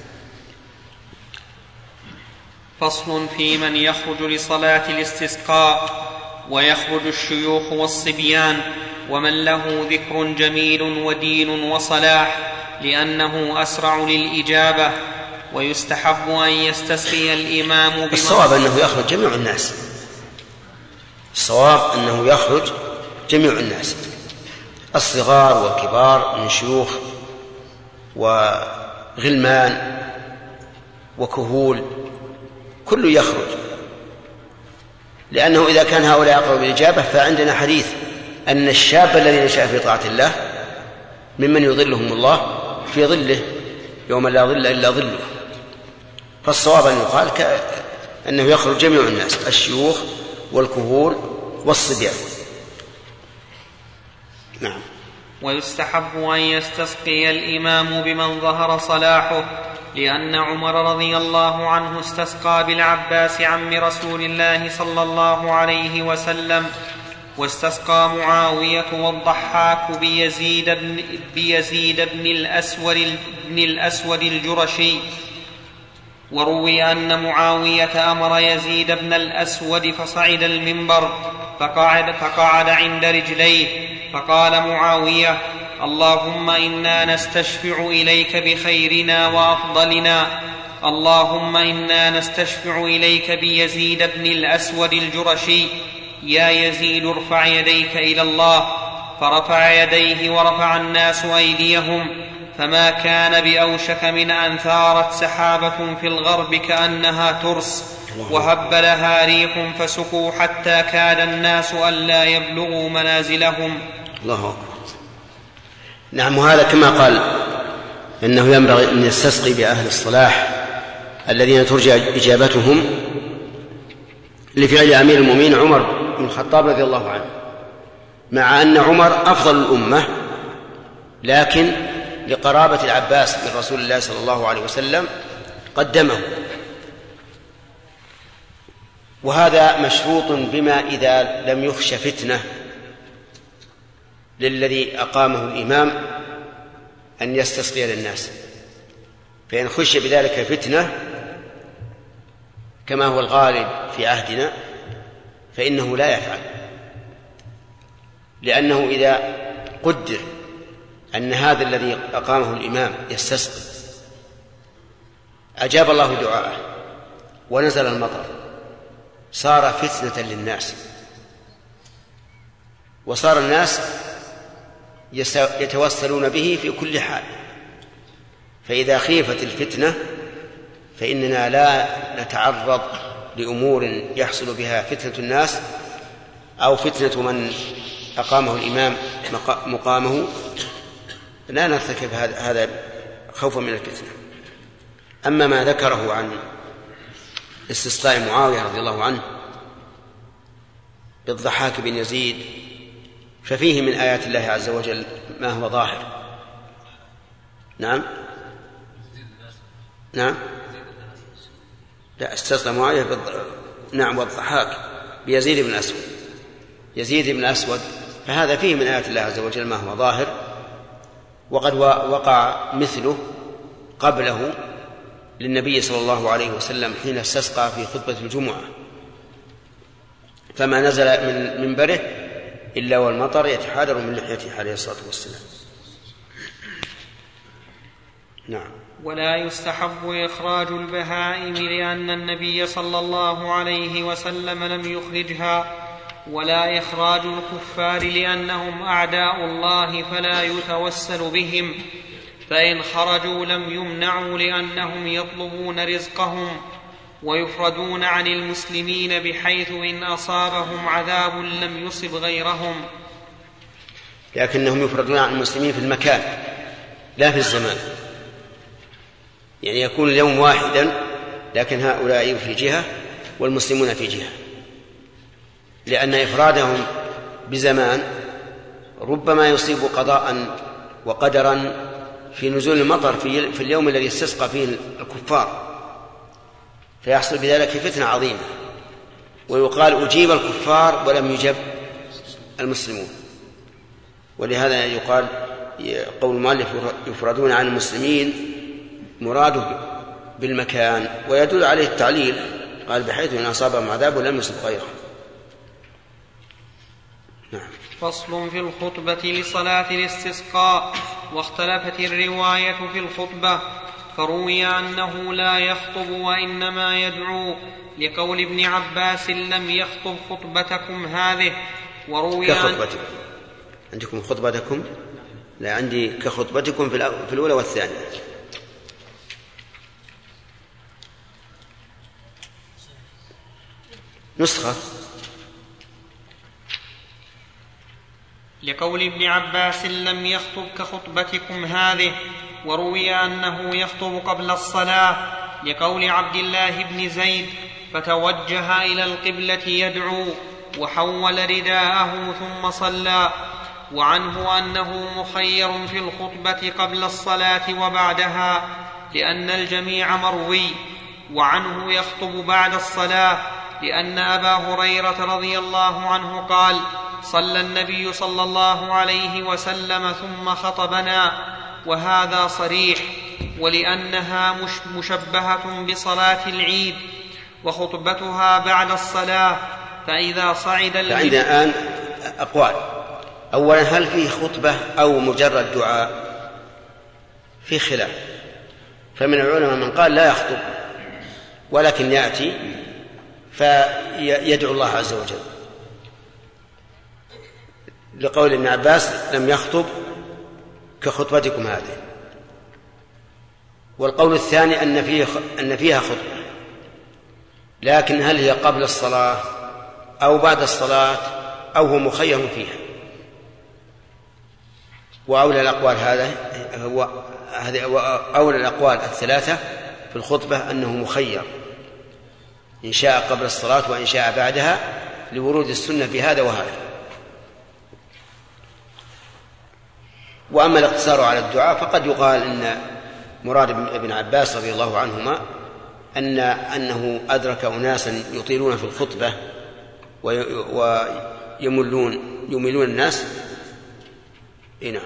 فصل في من يخرج لصلاة الاستسقاء. ويخرج الشيوخ والصبيان ومن له ذكر جميل ودين وصلاح، لأنه أسرع للإجابة. ويستحب أن يستسقي الإمام الصواب أنه يخرج جميع الناس، الصواب أنه يخرج جميع الناس، الصغار والكبار من شيوخ وغلمان وكهول، كل يخرج، لأنه إذا كان هؤلاء أقرب بالإجابة فعندنا حديث أن الشاب الذي نشأ في طاعة الله ممن يظلهم الله في ظله يوم لا ظل إلا ظله. فالصواب أن يقال أنه يخرج جميع الناس، الشيوخ والكهول والصبيان. نعم. ويستحب أن يستسقي الإمام بمن ظهر صلاحه، لأن عمر رضي الله عنه استسقى بالعباس عم رسول الله صلى الله عليه وسلم، واستسقى معاوية والضحاك بيزيد بن الأسود الجرشي، وروي أن معاوية أمر يزيد بن الأسود فصعد المنبر فقعد عند رجليه، فقال معاوية: اللهم إنا نستشفع إليك بخيرنا وأفضلنا، اللهم إنا نستشفع إليك بيزيد بن الأسود الجرشي، يا يزيد ارفع يديك إلى الله. فرفع يديه ورفع الناس أيديهم، فما كان بأوشك من أن ثارت سحابة في الغرب كأنها ترس، وهب لها ريح فسقوا حتى كاد الناس ألا يبلغوا منازلهم. الله أكبر. نعم، وهذا كما قال إنه ينبغي أن يستسقي بأهل الصلاح الذين ترجى إجابتهم لفعل أمير المؤمنين عمر بن الخطاب رضي الله عنه، مع أن عمر أفضل الأمة، لكن لقرابة العباس من رسول الله صلى الله عليه وسلم قدمه، وهذا مشروط بما إذا لم يخش فتنة للذي أقامه الإمام أن يستسقي للناس، فإن خش بذلك فتنة كما هو الغالب في عهدنا فإنه لا يفعل، لأنه إذا قدر أن هذا الذي أقامه الإمام يستسقي أجاب الله دعاءه ونزل المطر، صار فتنة للناس، وصار الناس يتوسلون به في كل حال. فإذا خيفت الفتنة فإننا لا نتعرض لأمور يحصل بها فتنة الناس أو فتنة من أقامه الإمام مقامه، لا نرتكب هذا خوفا من الفتنة. أما ما ذكره عن استسقاء معاوية رضي الله عنه بالضحاك بن يزيد ففيه من آيات الله عز وجل ما هو ظاهر. نعم لا، استسقى معاوية نعم والضحاك بيزيد بن أسود، يزيد بن أسود، فهذا فيه من آيات الله عز وجل ما هو ظاهر، وقد وقع مثله قبله للنبي صلى الله عليه وسلم حين استسقى في خطبة الجمعة، فما نزل من منبره إلا والمطر يتحادر من لحيته عليه الصلاة والسلام. نعم. ولا يستحب إخراج البهائم لأن النبي صلى الله عليه وسلم لم يخرجها، ولا إخراج الكفار لأنهم أعداء الله فلا يتوسل بهم، فإن خرجوا لم يمنعوا لأنهم يطلبون رزقهم، ويفردون عن المسلمين بحيث إن أصابهم عذاب لم يصب غيرهم. لكنهم يفردون عن المسلمين في المكان لا في الزمان، يعني يكون اليوم واحدا لكن هؤلاء في جهة والمسلمون في جهة، لأن إفرادهم بزمان ربما يصيب قضاء وقدرا في نزول المطر في اليوم الذي استسقى فيه الكفار، فيحصل بذلك فتنة عظيمة، ويقال أجيب الكفار ولم يجب المسلمون. ولهذا يقال قول المؤلف يفردون عن المسلمين مراده بالمكان، ويدل عليه التعليل قال بحيث إن أصابهم عذاب لم يصب غيره. نعم. فصل في الخطبة لصلاة الاستسقاء. واختلفت الرواية في الخطبة، فروي أنه لا يخطب وإنما يدعو، لقول ابن عباس لم يخطب خطبتكم هذه. وروي كخطبتكم، عندكم خطبتكم؟ لا، عندي كخطبتكم في الأولى والثانية. نسخة. لقول ابن عباس لم يخطب كخطبتكم هذه. وروي أنه يخطب قبل الصلاة، لقول عبد الله بن زيد فتوجه إلى القبلة يدعو وحول رداءه ثم صلى. وعنه أنه مخير في الخطبة قبل الصلاة وبعدها لأن الجميع مروي. وعنه يخطب بعد الصلاة لأن أبا هريرة رضي الله عنه قال: صلى النبي صلى الله عليه وسلم ثم خطبنا، وهذا صريح. ولأنها مشبهة بصلاة العيد، وخطبتها بعد الصلاة. فإذا صعد فعندنا الآن أقوال. أولا، هل فيه خطبة أو مجرد دعاء؟ في خلاف، فمن العلماء من قال لا يخطب ولكن يأتي فيدعو الله عز وجل، لقول ابن عباس لم يخطب كخطبتكم هذه. والقول الثاني أن فيها خطبة، لكن هل هي قبل الصلاة أو بعد الصلاة أو هو مخير فيها؟ وأولى الأقوال أولى الأقوال الثلاثة في الخطبة أنه مخير، إن شاء قبل الصلاة وإن شاء بعدها، لورود السنة في هذا وهذا. وأما الاقتصار على الدعاء فقد يقال إن مراد ابن عباس رضي الله عنهما أنه أدرك أناسا يطيلون في الخطبة ويملون الناس. نعم.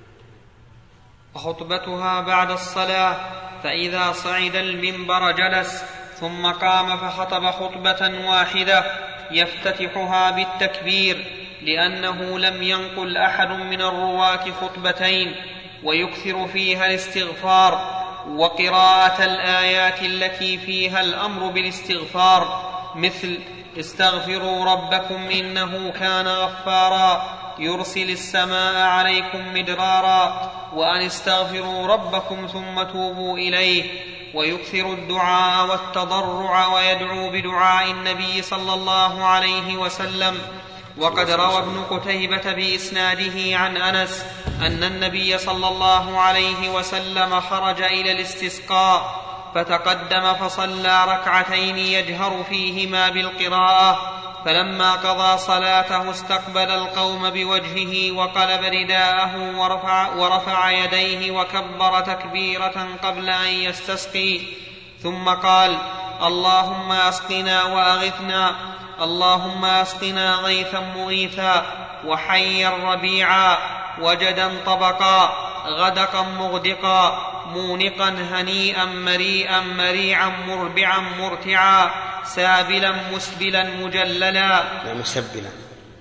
وخطبتها بعد الصلاة. فإذا صعد المنبر جلس، ثم قام فخطب خطبة واحدة يفتتحها بالتكبير، لأنه لم ينقل أحد من الرواة خطبتين، ويكثر فيها الاستغفار وقراءة الآيات التي فيها الأمر بالاستغفار، مثل استغفروا ربكم إنه كان غفارا يرسل السماء عليكم مدرارا، وأن استغفروا ربكم ثم توبوا إليه. ويكثر الدعاء والتضرع ويدعو بدعاء النبي صلى الله عليه وسلم. وقد روى ابن قتيبة بإسناده عن أنس أن النبي صلى الله عليه وسلم خرج إلى الاستسقاء فتقدم فصلى ركعتين يجهر فيهما بالقراءة، فلما قضى صلاته استقبل القوم بوجهه وقلب رداءه ورفع يديه وكبر تكبيرة قبل أن يستسقي، ثم قال: اللهم أسقنا وأغثنا، اللهم أسقنا غيثا مغيثا، وحيا ربيعا، وجدا طبقا، غدقا مغدقا، مونقا هنيئا مريئا مريعا مربعا مرتعا، سابلا مسبلا مجللا. مسبلا.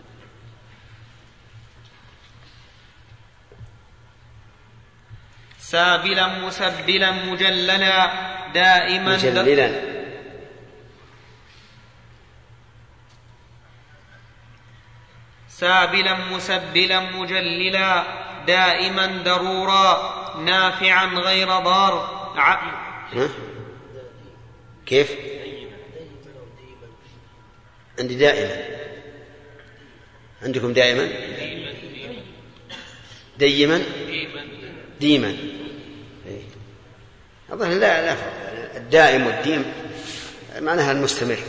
سابلا مسبلا مجللا دائما مجللا. سابلا مسبلا مجللا دائما درورا نافعا غير ضار. كيف؟ عندي دائما. عندكم دائما؟ ديما؟ ديما. أظن لا الدائم والديم معناها المستمر.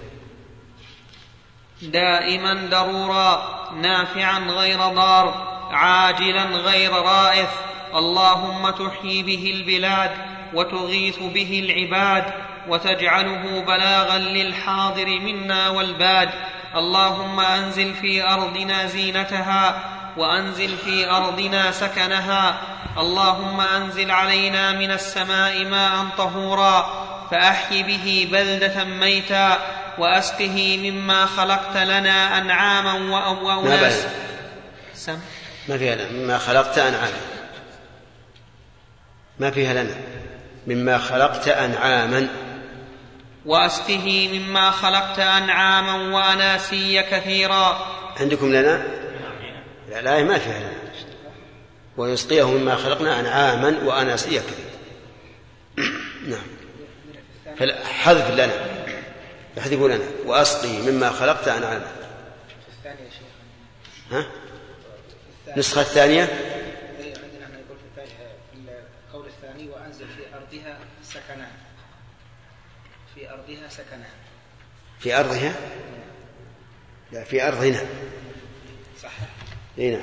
دائما درورا نافعا غير ضار عاجلا غير رائث، اللهم تحيي به البلاد وتغيث به العباد وتجعله بلاغا للحاضر منا والباد. اللهم أنزل في أرضنا زينتها وأنزل في أرضنا سكنها. اللهم أنزل علينا من السماء ماء طهورا فأحي به بلدة ميتا وأسقه مما خلقت لنا أنعاما وأناسا. ما فيها لنا مما خلقت أنعاما، ما فيها لنا مما خلقت أنعاما. وأسقه مما خلقت أنعاما وأناسيا كثيرا. عندكم لنا؟ لا ما فيها لنا. ويسقيه مما خلقنا أنعاما وأناسيا كثيرا. نعم. فحذف لنا، يحذفوا لنا وأسقه مما خلقت أنعاما. ها؟ النسخة الثانية عندنا احنا يقول في القول الثاني وأنزل في أرضها سكنها. في أرضها سكنها. في أرضها؟ لا في أرضنا. صح. هنا.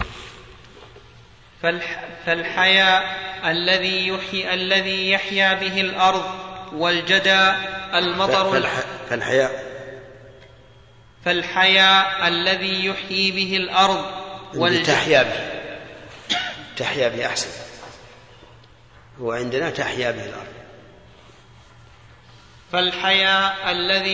فالحياء الذي يحيا به الأرض، والجدى المطر. فالحياء الذي يحيي به الأرض تحيا به أحسن. هو عندنا تحيا به الأرض. فالحياء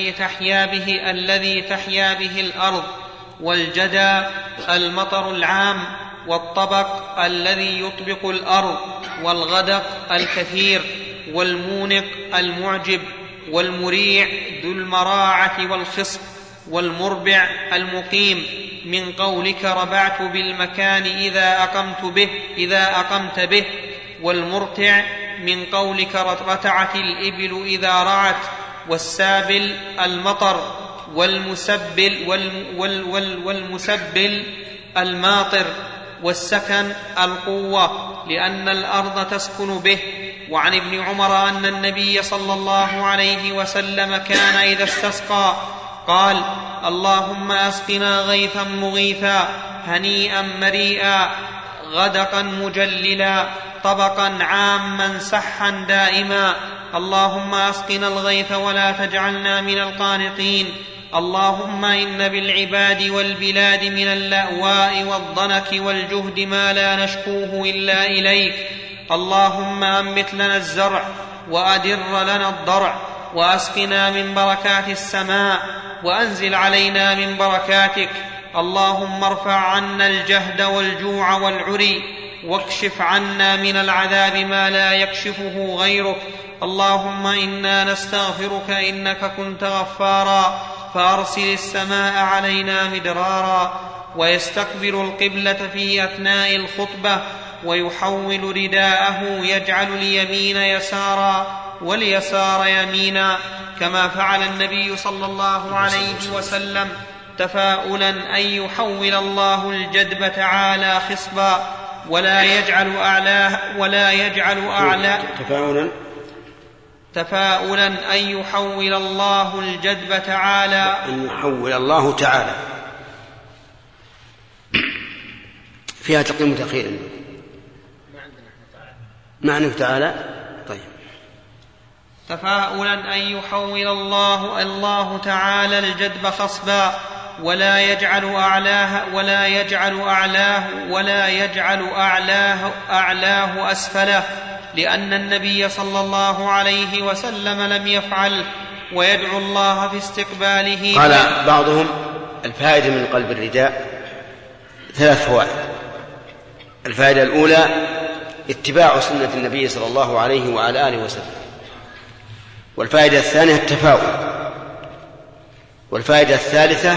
الذي تحيا به الأرض، والجدى المطر العام، والطبق الذي يطبق الأرض، والغدق الكثير، والمونق المعجب، والمريع ذو المراعة والخصب، والمربع المقيم، من قولك ربعت بالمكان إذا أقمت به، والمرتع من قولك رتعت الإبل إذا رعت، والسابل المطر، والمسبل الماطر، والسكن القوة لأن الأرض تسكن به. وعن ابن عمر أن النبي صلى الله عليه وسلم كان إذا استسقى قال: اللهم أسقنا غيثا مغيثا، هنيئا مريئا، غدقا مجللا، طبقا عاما سحا دائما. اللهم أسقنا الغيث ولا تجعلنا من القانطين. اللهم إن بالعباد والبلاد من اللأواء والضنك والجهد ما لا نشكوه إلا إليك. اللهم أنبت لنا الزرع وأدر لنا الضرع، وأسقنا من بركات السماء، وأنزل علينا من بركاتك. اللهم ارفع عنا الجهد والجوع والعري، واكشف عنا من العذاب ما لا يكشفه غيرك. اللهم إنا نستغفرك إنك كنت غفارا، فأرسل السماء علينا مدرارا، ويستقبل القبلة في أثناء الخطبة، ويحول رداءه يجعل اليمين يسارا واليسار يمينا، كما فعل النبي صلى الله عليه وسلم، تفاؤلا أن يحول الله الجدب تعالى خصبا ولا يجعل أعلاه تفاؤلا أن يحول الله الجدب تعالى، أن يحول الله تعالى فيها تقديم تأخير معنى تعالى. طيب، تفاؤلا أن يحول الله تعالى الجدب خصبا ولا يجعل أعلاه أسفله، لأن النبي صلى الله عليه وسلم لم يفعل، ويدعو الله في استقباله. قال بعضهم: الفائدة من قلب الرداء 3 فوائد. الفائدة الأولى اتباع سنة النبي صلى الله عليه وعلى آله وسلم، والفائدة الثانية التفاؤل، والفائدة الثالثة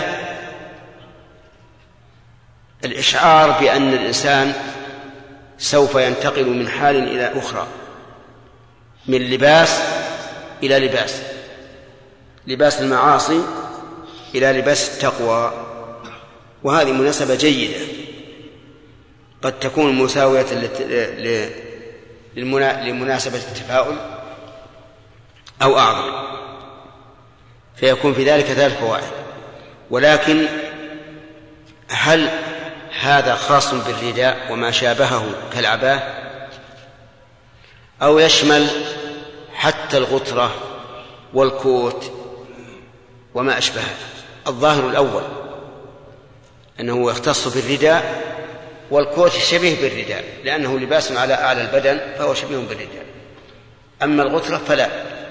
الإشعار بأن الإنسان سوف ينتقل من حال إلى أخرى، من لباس إلى لباس المعاصي إلى لباس التقوى. وهذه مناسبة جيدة قد تكون مساوية لمناسبة التفاؤل أو أعظم، فيكون في ذلك 3 فوائد. ولكن هل هذا خاص بالرداء وما شابهه كالعباءة، أو يشمل حتى الغترة والكوت وما أشبهه؟ الظاهر الأول أنه يختص بالرداء، والكوت شبيه بالرداء لأنه لباس على أعلى البدن فهو شبيه بالرداء. أما الغترة فلا،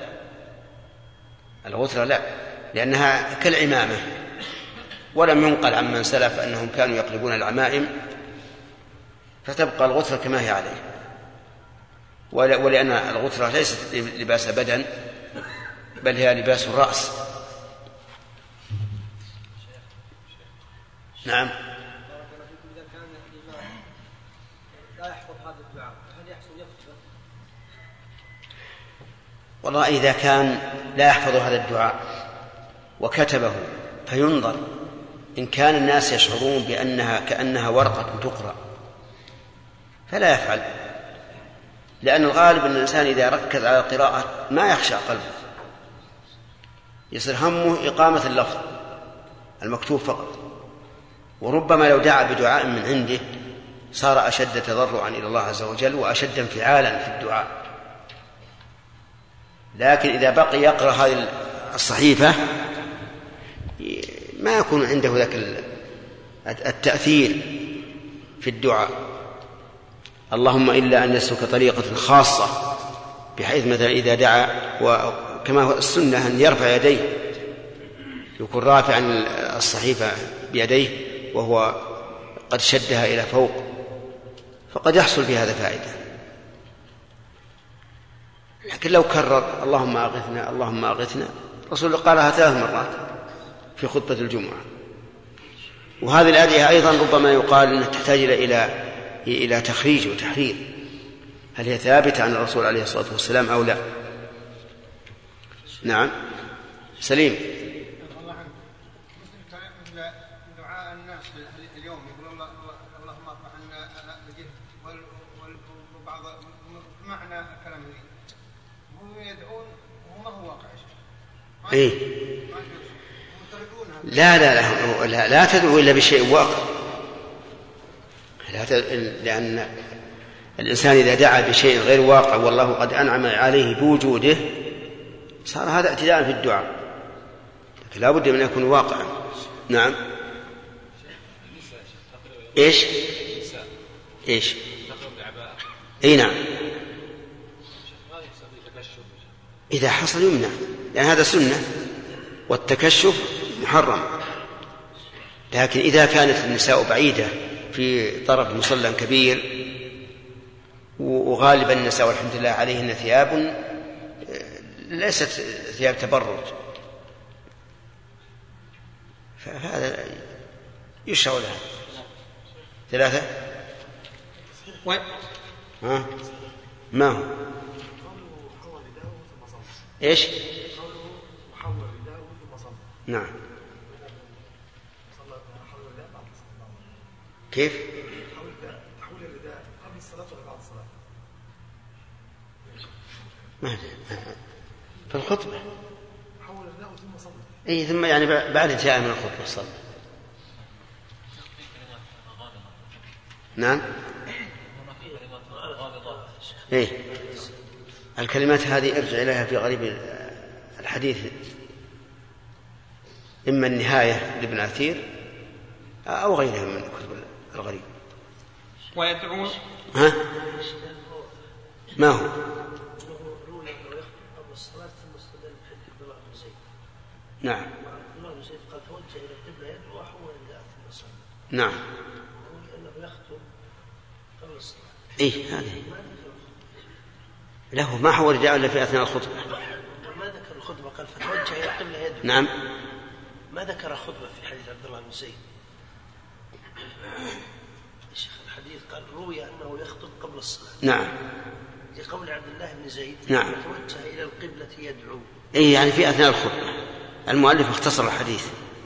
الغترة لا، لأنها كالعمامة، ولم ينقل عن من سلف أنهم كانوا يقلبون العمائم، فتبقى الغترة كما هي عليه. ولأن الغترة ليست لباس بدن بل هي لباس الرأس. نعم. إذا كان الإمام لا يحفظ هذا الدعاء هل يحصل يكتبه؟ والله إذا كان لا يحفظ هذا الدعاء وكتبه فينظر، إن كان الناس يشعرون بأنها كأنها ورقة تقرأ فلا يفعل، لأن الغالب أن الإنسان إذا ركز على القراءة ما يخشى قلبه، يصير همه إقامة اللفظ المكتوب فقط. وربما لو دعا بدعاء من عنده صار أشد تضرعا إلى الله عز وجل وأشد انفعالا في الدعاء. لكن إذا بقي يقرأ هذه الصحيفة ما يكون عنده ذاك التأثير في الدعاء. اللهم إلا أن يسلك طريقة خاصة بحيث مثلا إذا دعا، وكما هو السنة أن يرفع يديه، يكون رافعا الصحيفة بيديه وهو قد شدها إلى فوق، فقد يحصل في هذا فائدة. لكن لو كرر اللهم أغثنا اللهم أغثنا، الرسول قالها 3 مرات في خطبة الجمعة. وهذه الآية أيضا ربما يقال أنها تحتاج إلى تخريج وتحرير، هل هي ثابتة عن الرسول عليه الصلاة والسلام أو لا؟ نعم. سليم. دعاء الناس اليوم يقول اللهم اطمع عنا بجهد، وبعض معنى الكلام هم يدعون وما هو واقع شيء. إيه؟ لا تدعو إلا بشيء واقع، لأن الإنسان إذا دعا بشيء غير واقع والله قد أنعم عليه بوجوده صار هذا اعتداء في الدعاء، لكن لا بد من أن يكون واقعا. نعم. إيش؟ أي نعم، إذا حصل يمنع، لأن هذا سنة والتكشف محرم. لكن إذا كانت النساء بعيدة في طرف مصلى كبير، وغالبا النساء والحمد لله عليهن ثياب ليست ثياب تبرج، فهذا يشرع لها 3. ما هو إيش؟ نعم. كيف؟ تحول الرداء قبل الصلاة ولا بعد الصلاة؟ في الخطبة. حول الرداء ثم صلى. إيه، ثم يعني بعد انتهاء من الخطبة صلى. نعم. إيه، الكلمات هذه ارجع إليها في غريب الحديث، إما النهاية لابن عثير أو غيرها من كتب الغريب. ويدعون ما هو؟ نعم. نعم. إيه هذه له ما هو رجاء إلا في أثناء الخطبة. ما ذكر الخطبة قال فتوجه إلى القبلة يدعو. نعم. ما ذكر خطبة في حديث عبد الله بن زيد. الشيخ الحديث قال روي أنه يخطب قبل الصلاة. نعم. لقول عبد الله بن زيد. نعم. فتوجه إلى القبلة يدعو. إيه يعني في أثناء الخطبة. المؤلف اختصر الحديث.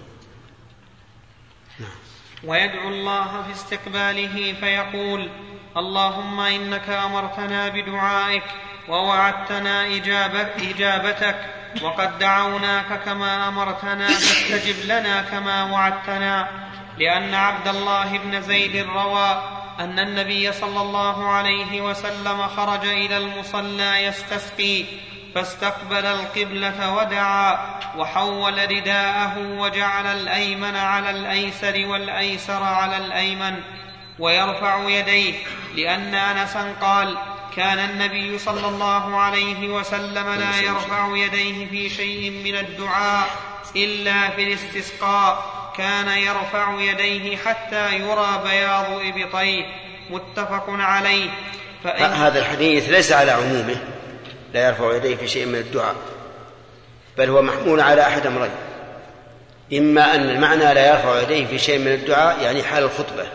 نعم. ويدعو الله في استقباله فيقول اللهم إنك أمرتنا بدعائك ووعدتنا إجابتك، وقد دعوناك كما أمرتنا فاستجب لنا كما وعدتنا. لأن عبد الله بن زيد روى أن النبي صلى الله عليه وسلم خرج إلى المصلى يستسقي فاستقبل القبلة ودعا وحول رداءه وجعل الأيمن على الأيسر والأيسر على الأيمن ويرفع يديه، لأن أنسا قال كان النبي صلى الله عليه وسلم لا يرفع يديه في شيء من الدعاء إلا في الاستسقاء، كان يرفع يديه حتى يرى بياض إبطيه. متفق عليه. هذا الحديث ليس على عمومه لا يرفع يديه في شيء من الدعاء، بل هو محمول على أحد أمرين: إما أن المعنى لا يرفع يديه في شيء من الدعاء يعني حال الخطبة،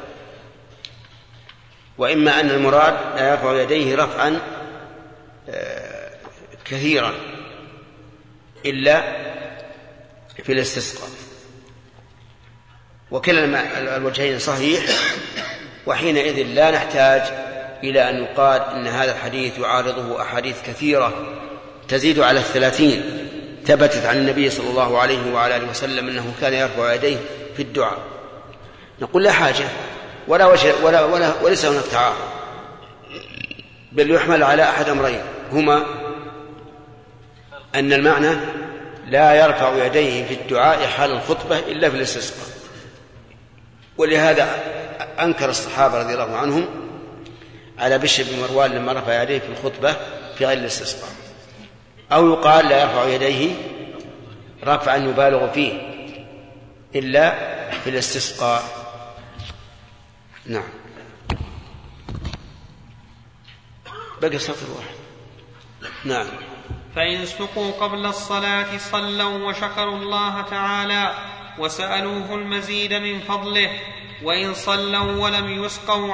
وإما أن المراد لا يرفع يديه رفعا كثيرا إلا في الاستسقاء. وكلا الوجهين صحيح، وحينئذ لا نحتاج إلى أن يقال إن هذا الحديث يعارضه أحاديث كثيرة تزيد على 30 ثبتت عن النبي صلى الله عليه وعلى آله وسلم أنه كان يرفع يديه في الدعاء. نقول لا حاجة وليس هناك تعارض، بل يحمل على أحد أمرين: هما أن المعنى لا يرفع يديه في الدعاء حال الخطبة إلا في الاستسقاء. ولهذا أنكر الصحابة رضي الله عنهم على بشر بن مروان لما رفع يديه في الخطبة في غير الاستسقاء، أو يقال لا يرفع يديه رفعا يبالغ فيه إلا في الاستسقاء. نعم. بقي سطر واحد. نعم. فإن سقوا قبل الصلاة صلوا وشكروا الله تعالى وسألوه المزيد من فضله، وإن صلوا ولم يسقوا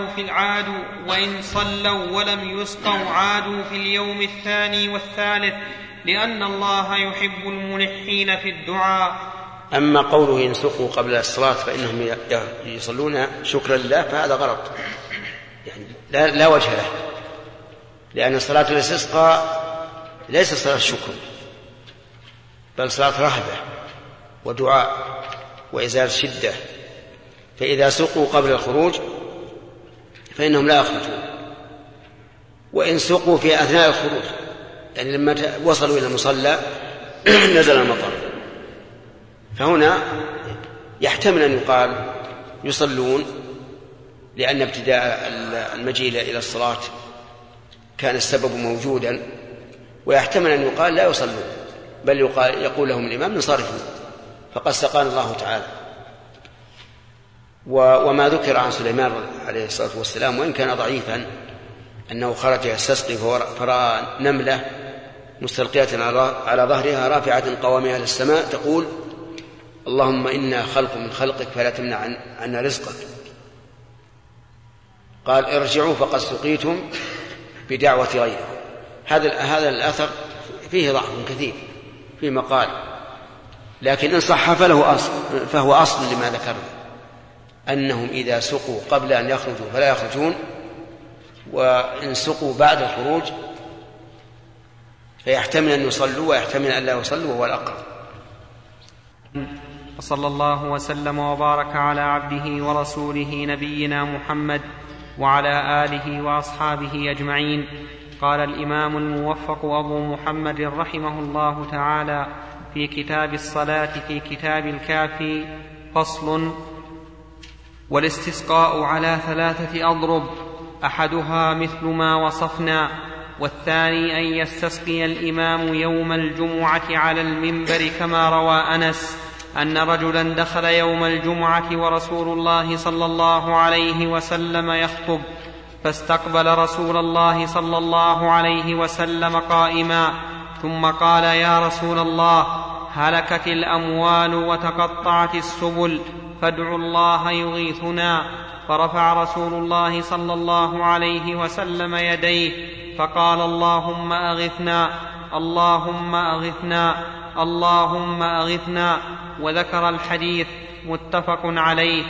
عادوا في اليوم الثاني والثالث، لأن الله يحب الملحين في الدعاء. أما قوله إن سقوا قبل الصلاة فإنهم يصلون شكرا لله فهذا غلط، يعني لا وجه له، لأن صلاة الاستسقاء ليس صلاة شكر، بل صلاة رهبة ودعاء وإزالة شدة. فإذا سقوا قبل الخروج فإنهم لا يخرجون، وإن سقوا في أثناء الخروج، يعني لما وصلوا إلى المصلى نزل المطر، فهنا يحتمل أن يقال يصلون، لأن ابتداء المجيء إلى الصلاة كان السبب موجودا، ويحتمل أن يقال لا يصلون، بل يقول لهم الإمام انصرفوا فقد سقانا الله تعالى. وما ذكر عن سليمان عليه الصلاة والسلام وإن كان ضعيفا أنه خرج يستسقي فرأى نملة مستلقية على ظهرها رافعة قوامها للسماء تقول اللهم إنا خلق من خلقك فلا تمنع عنا رزقك. قال ارجعوا فقد سقيتم بدعوة غيره. هذا الأثر فيه ضعف كثير في مقال، لكن إن صح فهو أصل لما ذكرنا، أنهم إذا سقوا قبل أن يخرجوا فلا يخرجون، وإن سقوا بعد الخروج فيحتمل أن يصلوا ويحتمل أن لا يصلوا، وهو الأقرب. وصلى الله وسلم وبارك على عبده ورسوله نبينا محمد وعلى آله وأصحابه أجمعين. قال الإمام الموفق أبو محمد رحمه الله تعالى في كتاب الصلاة في كتاب الكافي: فصل: والاستسقاء على 3 أضرب، أحدها مثل ما وصفنا، والثاني أن يستسقي الإمام يوم الجمعة على المنبر، كما روى أنس أن رجلا دخل يوم الجمعة ورسول الله صلى الله عليه وسلم يخطب، فاستقبل رسول الله صلى الله عليه وسلم قائما، ثم قال: يا رسول الله، هلكت الأموال وتقطعت السبل، فادعوا الله يغيثنا. فرفع رسول الله صلى الله عليه وسلم يديه فقال: اللهم أغثنا، اللهم أغثنا، اللهم أغثنا. وذكر الحديث، متفق عليه.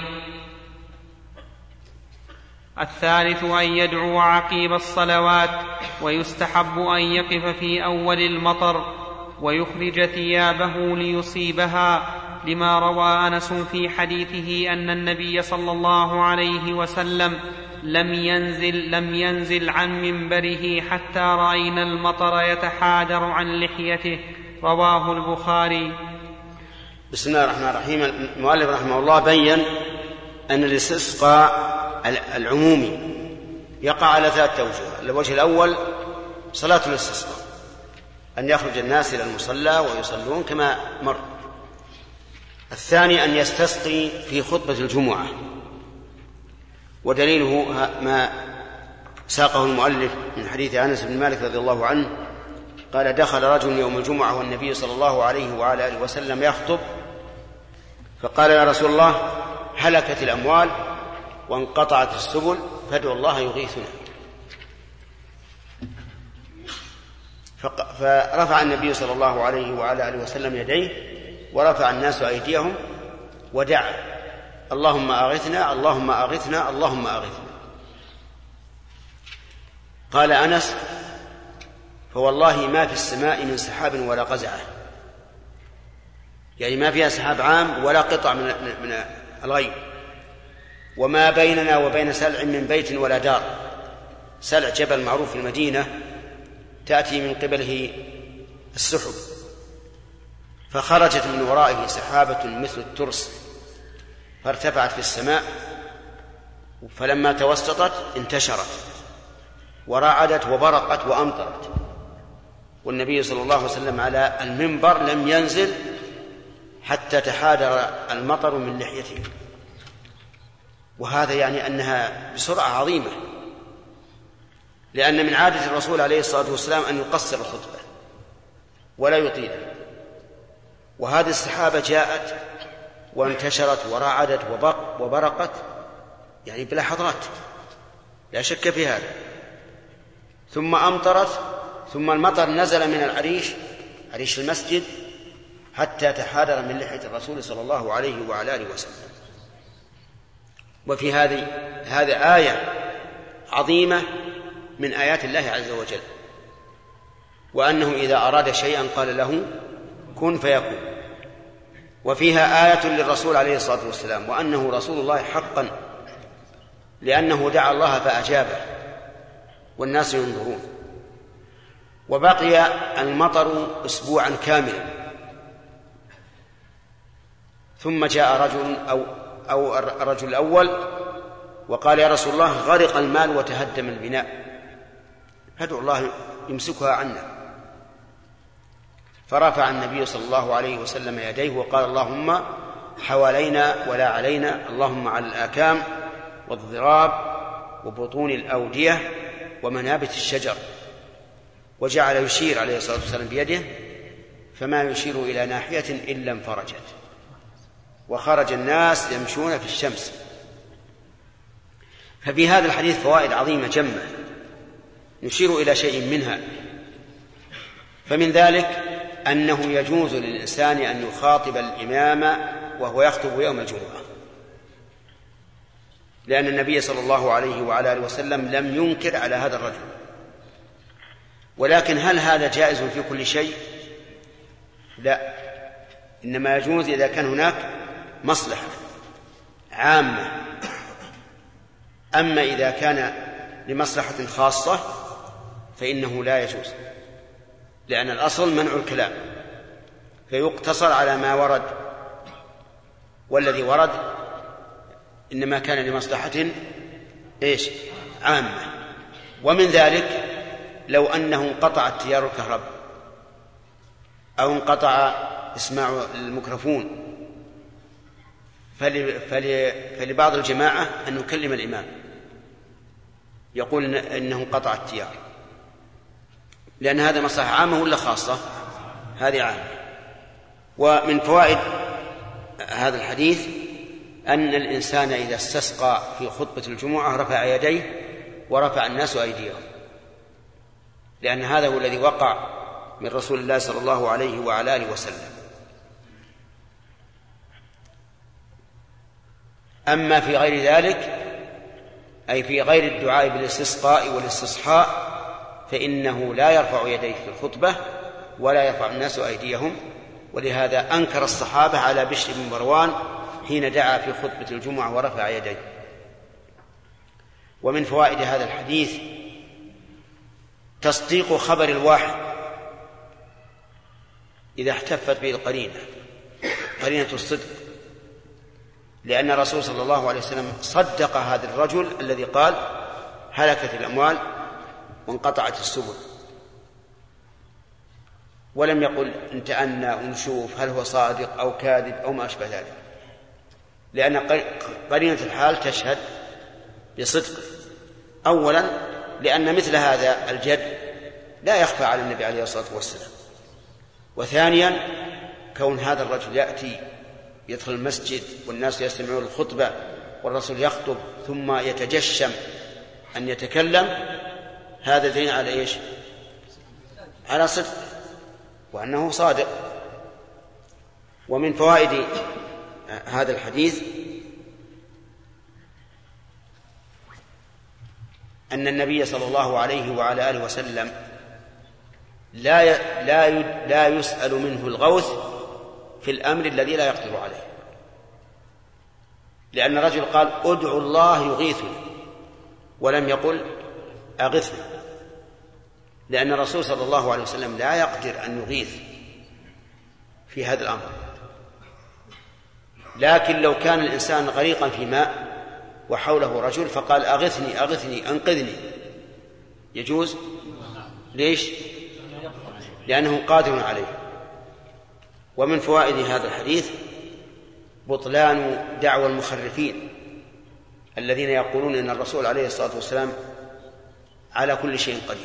الثالث أن يدعو عقيب الصلوات، ويستحب أن يقف في أول المطر ويخرج ثيابه ليصيبها، لما روى أنس في حديثه أن النبي صلى الله عليه وسلم لم ينزل عن منبره حتى رأينا المطر يتحادر عن لحيته. رواه البخاري. بسم الله الرحمن الرحيم. المؤلف رحمه الله بين أن الاستسقاء العمومي يقع على 3 أوجه. الوجه الأول صلاة الاستسقاء، أن يخرج الناس إلى المصلى ويصلون كما مر. الثاني أن يستسقي في خطبة الجمعة، ودليله ما ساقه المؤلف من حديث أنس بن مالك رضي الله عنه قال: دخل رجل يوم الجمعة والنبي صلى الله عليه وعلى آله وسلم يخطب، فقال: يا رسول الله، هلكت الأموال وانقطعت السبل، فادعوا الله يغيثنا. فرفع النبي صلى الله عليه وعلى آله وسلم يديه، ورفع الناس أيديهم ودعا: اللهم أغثنا، اللهم أغثنا، اللهم أغثنا. قال أنس: فوالله ما في السماء من سحاب ولا قزعة، يعني ما فيها سحاب عام ولا قطع من الغيب، وما بيننا وبين سلع من بيت ولا دار. سلع جبل معروف في المدينة تأتي من قبله السحب، فخرجت من ورائه سحابة مثل الترس فارتفعت في السماء، فلما توسطت انتشرت ورعدت وبرقت وأمطرت، والنبي صلى الله عليه وسلم على المنبر لم ينزل حتى تحادر المطر من لحيته، وهذا يعني أنها بسرعة عظيمة، لأن من عادة الرسول عليه الصلاة والسلام أن يقصر الخطبة ولا يطيلها، وهذه السحابة جاءت وانتشرت ورعدت وبرقت يعني بلحظات لا شك في هذا، ثم أمطرت، ثم المطر نزل من عريش المسجد حتى تحادر من لحية الرسول صلى الله عليه وعلى آله وسلم. وفي هذه آية عظيمة من آيات الله عز وجل، وأنه إذا أراد شيئا قال له كن فيكون. وفيها آية للرسول عليه الصلاة والسلام وأنه رسول الله حقا، لأنه دعا الله فأجابه والناس ينظرون. وبقي المطر أسبوعا كاملا، ثم جاء رجل أو الرجل الأول وقال يا رسول الله غرق المال وتهدم البناء، فادعوا الله يمسكها عنا. فرفع النبي صلى الله عليه وسلم يديه وقال اللهم حوالينا ولا علينا، اللهم على الآكام والضراب وبطون الأودية ومنابت الشجر، وجعل يشير عليه الصلاة والسلام بيده فما يشير إلى ناحية إلا انفرجت، وخرج الناس يمشون في الشمس. ففي هذا الحديث فوائد عظيمة جمة نشير إلى شيء منها. فمن ذلك أنه يجوز للإنسان أن يخاطب الإمام وهو يخطب يوم الجمعة، لأن النبي صلى الله عليه وعلى آله وسلم لم ينكر على هذا الرجل. ولكن هل هذا جائز في كل شيء؟ لا، إنما يجوز إذا كان هناك مصلحة عامة. أما إذا كان لمصلحة خاصة فإنه لا يجوز، لأن الأصل منع الكلام، فيقتصر على ما ورد، والذي ورد إنما كان لمصلحة عامة. ومن ذلك لو أنه انقطع التيار الكهرباء أو انقطع إسماع الميكروفون، فلبعض الجماعة أن يكلم الإمام يقول إنه انقطع التيار، لأن هذا مصلحة عامة ولا خاصة؟ هذه عامة. ومن فوائد هذا الحديث أن الإنسان إذا استسقى في خطبة الجمعة رفع يديه ورفع الناس أيديهم، لأن هذا هو الذي وقع من رسول الله صلى الله عليه وعلى آله وسلم. أما في غير ذلك، أي في غير الدعاء بالاستسقاء والاستصحاء، فإنه لا يرفع يديه في الخطبة ولا يرفع الناس أيديهم. ولهذا أنكر الصحابة على بشر بن مروان حين دعا في خطبة الجمعة ورفع يديه. ومن فوائد هذا الحديث تصديق خبر الواحد إذا احتفت به القرينة، قرينة الصدق، لأن الرسول صلى الله عليه وسلم صدق هذا الرجل الذي قال هلكت الأموال وانقطعت السبل، ولم يقل انتأنى ونشوف هل هو صادق أو كاذب أو ما أشبه ذلك، لأن قرينة الحال تشهد بصدقه. أولا لأن مثل هذا الجد لا يخفى على النبي عليه الصلاة والسلام، وثانيا كون هذا الرجل يأتي يدخل المسجد والناس يستمعون الخطبة والرسول يخطب ثم يتجشم أن يتكلم، هذا دليل على إيش؟ على صدق وأنه صادق. ومن فوائد هذا الحديث أن النبي صلى الله عليه وعلى آله وسلم لا يسأل منه الغوث في الأمر الذي لا يقدر عليه، لأن الرجل قال ادعوا الله يغيثني ولم يقل أغثني، لأن الرسول صلى الله عليه وسلم لا يقدر أن يغيث في هذا الأمر. لكن لو كان الإنسان غريقا في ماء وحوله رجل فقال أغثني أغثني أنقذني، يجوز. ليش؟ لأنه قادر عليه. ومن فوائد هذا الحديث بطلان دعوى المخرفين الذين يقولون إن الرسول عليه الصلاة والسلام على كل شيء قدير،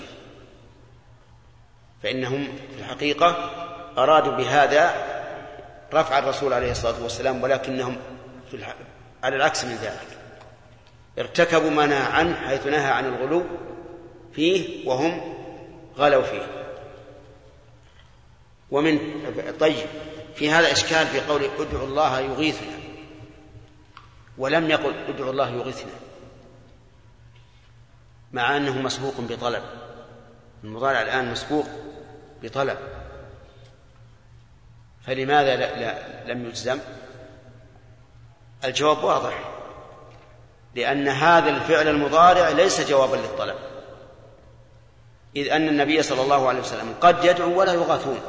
فإنهم في الحقيقة أرادوا بهذا رفع الرسول عليه الصلاة والسلام، ولكنهم على العكس من ذلك ارتكبوا ما نهى عنه، حيث نهى عن الغلو فيه وهم غلوا فيه. طيب، في هذا إشكال في قول ادعوا الله يغيثنا، ولم يقل ادعوا الله يغيثنا، مع أنه مسبوق بطلب. المضارع الآن مسبوق بطلب، فلماذا لم يجزم؟ الجواب واضح، لأن هذا الفعل المضارع ليس جوابا للطلب، إذ أن النبي صلى الله عليه وسلم قد يدعو ولا يغاثون.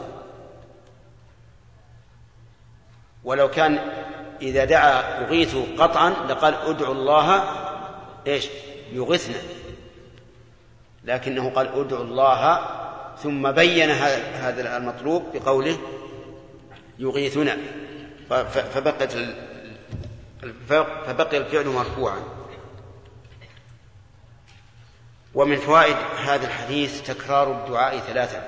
ولو كان إذا دعا يغيث قطعا لقال ادعوا الله يغثنا، لكنه قال ادعوا الله ثم بين هذا المطلوب بقوله يغيثنا، فبقي الفعل مرفوعا. ومن فوائد هذا الحديث تكرار الدعاء 3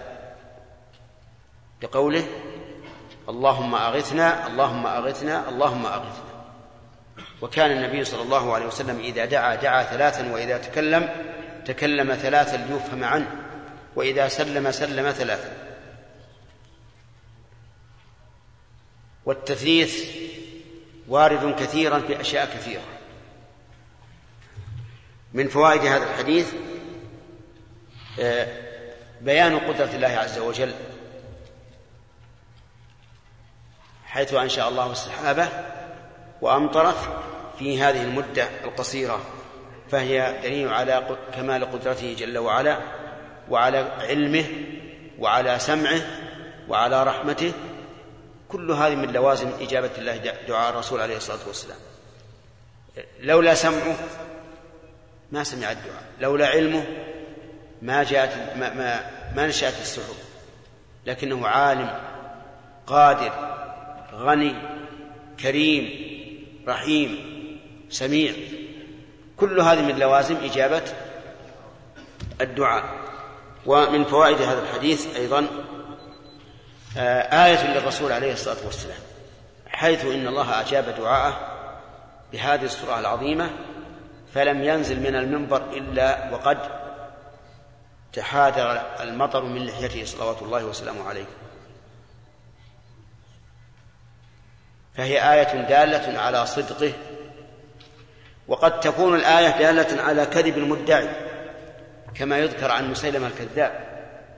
بقوله اللهم أغثنا اللهم أغثنا اللهم أغثنا. وكان النبي صلى الله عليه وسلم إذا دعا 3، وإذا تكلم 3 ليفهم عنه، وإذا سلم 3. والتثليث وارد كثيرا في أشياء كثيرة. من فوائد هذا الحديث بيان قدرة الله عز وجل، حيث أنشأ الله السحابة وأمطرت في هذه المدة القصيرة، فهي دليل على كمال قدرته جل وعلا، وعلى علمه، وعلى سمعه، وعلى رحمته. كل هذه من لوازم إجابة الله دعاء الرسول عليه الصلاة والسلام. لولا سمعه ما سمع الدعاء، لولا علمه ما نشأت السحب، لكنه عالم قادر غني كريم رحيم سميع. كل هذه من لوازم إجابة الدعاء. ومن فوائد هذا الحديث أيضا آية للرسول عليه الصلاة والسلام، حيث إن الله أجاب دعاءه بهذه السورة العظيمة، فلم ينزل من المنبر إلا وقد تحادر المطر من لحيته صلوات الله وسلامه عليه. فهي آية دالة على صدقه، وقد تكون الآية دالة على كذب المدعي، كما يذكر عن مسيلمة الكذاب،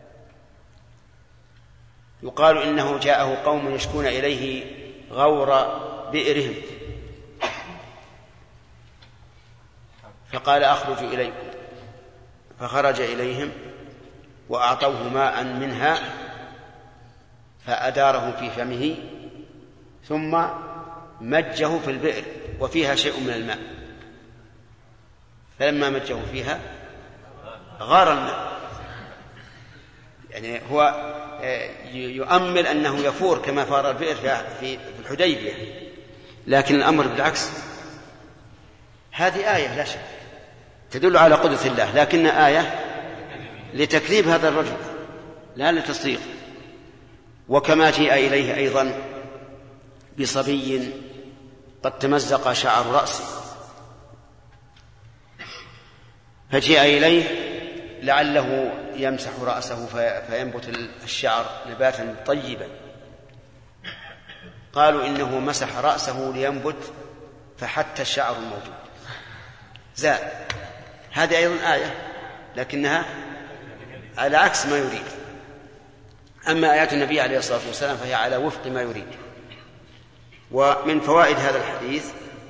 يقال إنه جاءه قوم يشكون إليه غور بئرهم، فقال أخرجوا إليكم، فخرج إليهم وأعطوه ماء منها فأداره في فمه، ثم مجه في البئر وفيها شيء من الماء، فلما مجه فيها غار الماء. يعني هو يؤمل أنه يفور كما فار البئر في الحديبية، لكن الأمر بالعكس. هذه آية لا شك تدل على قدرة الله، لكن آية لتكذيب هذا الرجل لا لتصديق. وكما جاء إليه أيضا بصبي قد تمزق شعر رأسه، فجاء إليه لعله يمسح رأسه فينبت الشعر نباتا طيبا، قالوا إنه مسح رأسه لينبت فحتى الشعر الموجود زال. هذه أيضا آية، لكنها على عكس ما يريد. أما آيات النبي عليه الصلاة والسلام فهي على وفق ما يريد. ومن فوائد هذا الحديث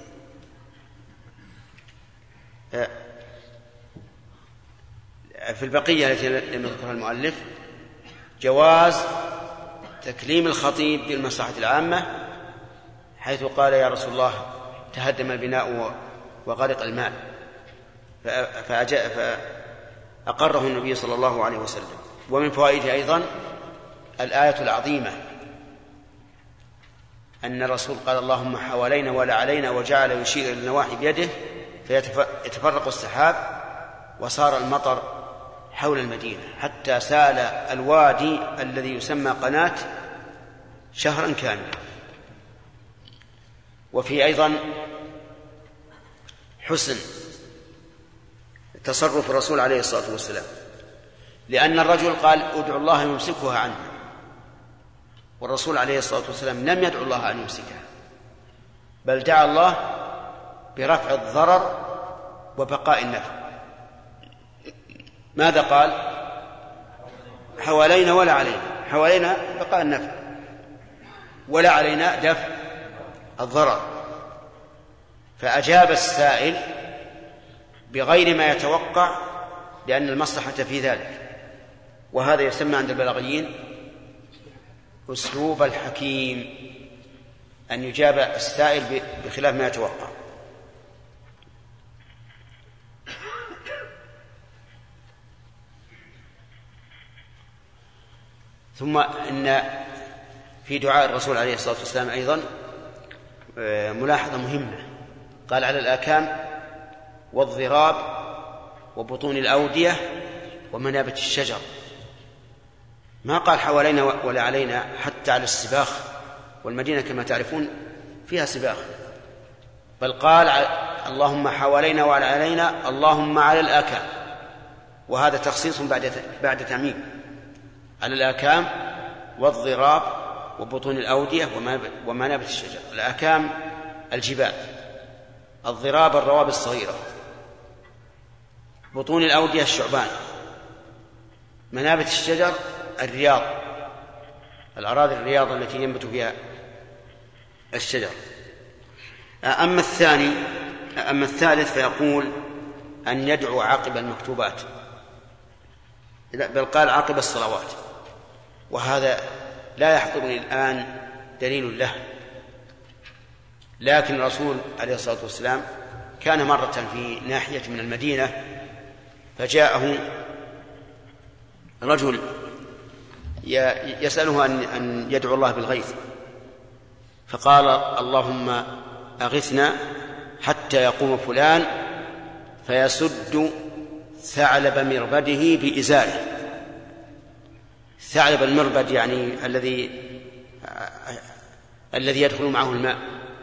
في البقية التي لم يذكرها المؤلف جواز تكليم الخطيب بالمصلحة العامة، حيث قال يا رسول الله تهدم البناء وغرق المال، أقره النبي صلى الله عليه وسلم. ومن فوائده أيضا الآية العظيمة أن الرسول قال اللهم حوالينا ولا علينا، وجعل يشير إلى النواحي بيده فيتفرق السحاب وصار المطر حول المدينة حتى سال الوادي الذي يسمى قناة شهرا كاملا. وفي أيضا حسن تصرف الرسول عليه الصلاة والسلام، لأن الرجل قال ادعو الله يمسكها عنه، والرسول عليه الصلاة والسلام لم يدعو الله أن يمسكها، بل دعا الله برفع الضرر وبقاء النفع. ماذا قال؟ حوالينا ولا علينا، حوالينا بقاء النفع ولا علينا دفع الضرر. فأجاب السائل بغير ما يتوقع لأن المصلحة في ذلك، وهذا يسمى عند البلاغيين أسلوب الحكيم، أن يجاب السائل بخلاف ما يتوقع. ثم إن في دعاء الرسول عليه الصلاة والسلام أيضا ملاحظة مهمة، قال على الآكام والضراب وبطون الأودية ومنابت الشجر، ما قال حوالينا ولا علينا حتى على السباخ، والمدينة كما تعرفون فيها سباخ، بل قال اللهم حوالينا ولا علينا اللهم على الآكام، وهذا تخصيص بعد تعميم، على الآكام والضراب وبطون الأودية ومنابت الشجر. الآكام الجبال، الضراب الروابي الصغيرة، بطون الأودية الشعبان، منابت الشجر الرياض، الأراضي الرياض التي ينبت فيها الشجر. أما الثالث فيقول أن يدعو عقب المكتوبات، بل قال عقب الصلوات، وهذا لا يحضرني الآن دليل له، لكن الرسول عليه الصلاة والسلام كان مرة في ناحية من المدينة فجاءه رجل يسأله أن يدعو الله بالغيث، فقال اللهم أغثنا حتى يقوم فلان فيسد ثعلب مربده بإزاره. ثعلب المربد يعني الذي يدخل معه الماء.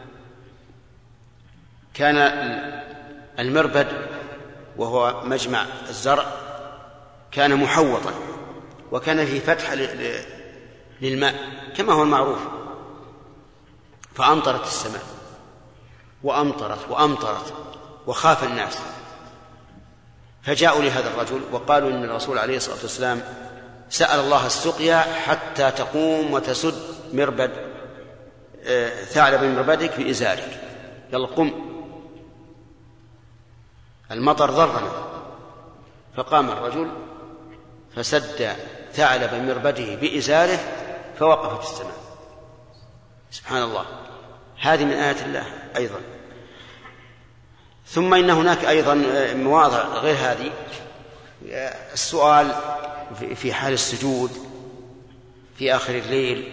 كان المربد وهو مجمع الزرع كان محوطا، وكان فيه فتحة للماء كما هو المعروف، فأمطرت السماء وأمطرت وخاف الناس، فجاءوا لهذا الرجل وقالوا إن الرسول عليه الصلاة والسلام سأل الله السقيا حتى تقوم وتسد مربد ثعلب مربدك بإزارك، يلا قم، المطر ضرنا. فقام الرجل فسد ثعلب مربده بإزاره فوقفت السماء. سبحان الله، هذه من آيات الله أيضا. ثم إن هناك أيضا مواضع غير هذه، السؤال في حال السجود في آخر الليل،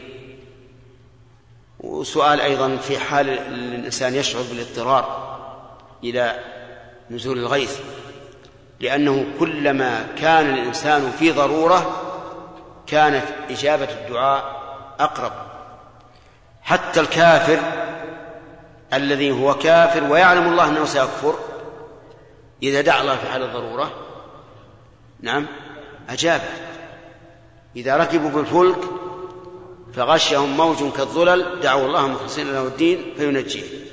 وسؤال أيضا في حال الإنسان يشعر بالاضطرار إلى نزول الغيث، لأنه كلما كان الإنسان في ضرورة كانت إجابة الدعاء أقرب. حتى الكافر الذي هو كافر ويعلم الله أنه سيكفر إذا دعا الله في حال الضرورة نعم أجابه. إذا ركبوا بالفلك فغشهم موج كالظلل دعوا الله مخلصين له الدين فينجيه.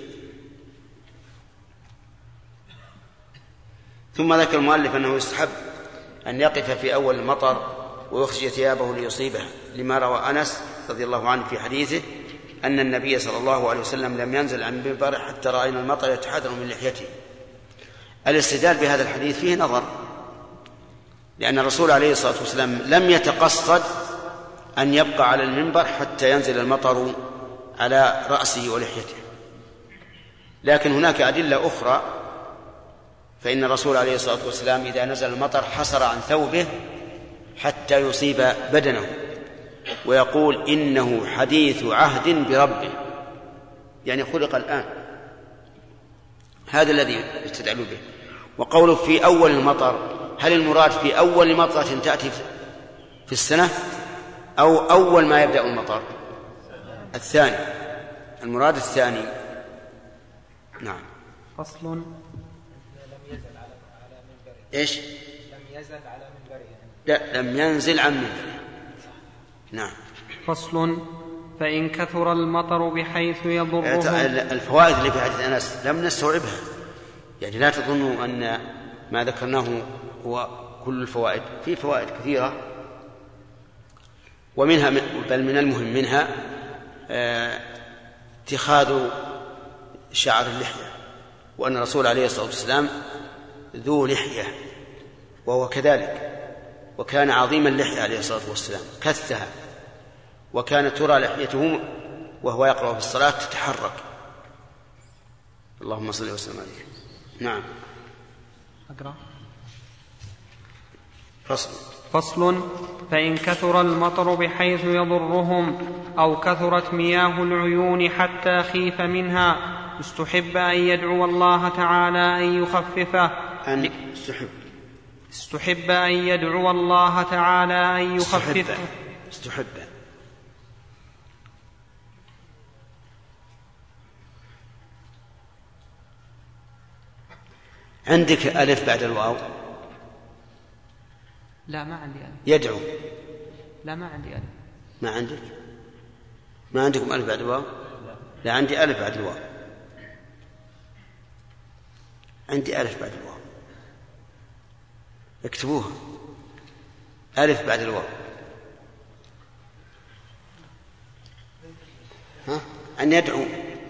ثم ذكر المؤلف أنه يستحب أن يقف في أول المطر ويخرج ثيابه ليصيبه، لما روى أنس رضي الله عنه في حديثه أن النبي صلى الله عليه وسلم لم ينزل عن المنبر حتى رأينا المطر يتحدر من لحيته. الاستدلال بهذا الحديث فيه نظر، لأن الرسول عليه الصلاة والسلام لم يتقصد أن يبقى على المنبر حتى ينزل المطر على رأسه ولحيته. لكن هناك أدلة أخرى فإن الرسول عليه الصلاة والسلام إذا نزل المطر حصر عن ثوبه حتى يصيب بدنه، ويقول إنه حديث عهد بربه، يعني خلق الآن. هذا الذي يستدل به. وقوله في أول المطر، هل المراد في أول مطرة تأتي في السنة أو أول ما يبدأ المطر؟ الثاني، المراد الثاني. نعم. فصل. لم يزل على منبره. إيش؟ لم يزل على منبره. لا، لم ينزل عن منبره. نعم. فصل. فإن كثر المطر بحيث يضره. الفوائد اللي في حديث أنس لم نستوعبها، يعني لا تظنوا أن ما ذكرناه هو كل الفوائد، في فوائد كثيرة، ومنها بل من المهم منها اتخاذ شعر اللحية، وأن الرسول عليه الصلاة والسلام ذو لحية وهو كذلك، وكان عظيم اللحية عليه الصلاة والسلام كثها، وكانت ترى لحيته وهو يقرأ في الصلاة تتحرك. اللهم صل وسلم عليه. نعم. أقرأ. فصل. فإن كثر المطر بحيث يضرهم أو كثرت مياه العيون حتى خيف منها استحب أن يدعو الله تعالى أن يخففه. استحب أن يدعو الله تعالى أن يخففه. استحب. عندك ألف بعد الواو؟ لا، ما عندي ألف. يدعو؟ لا، ما عندي ألف. ما عندك؟ ما عندكم ألف بعد الواو؟ لا، عندي ألف بعد الواو. عندي ألف بعد الواو، اكتبوها، ألف بعد الواو. أن يدعو.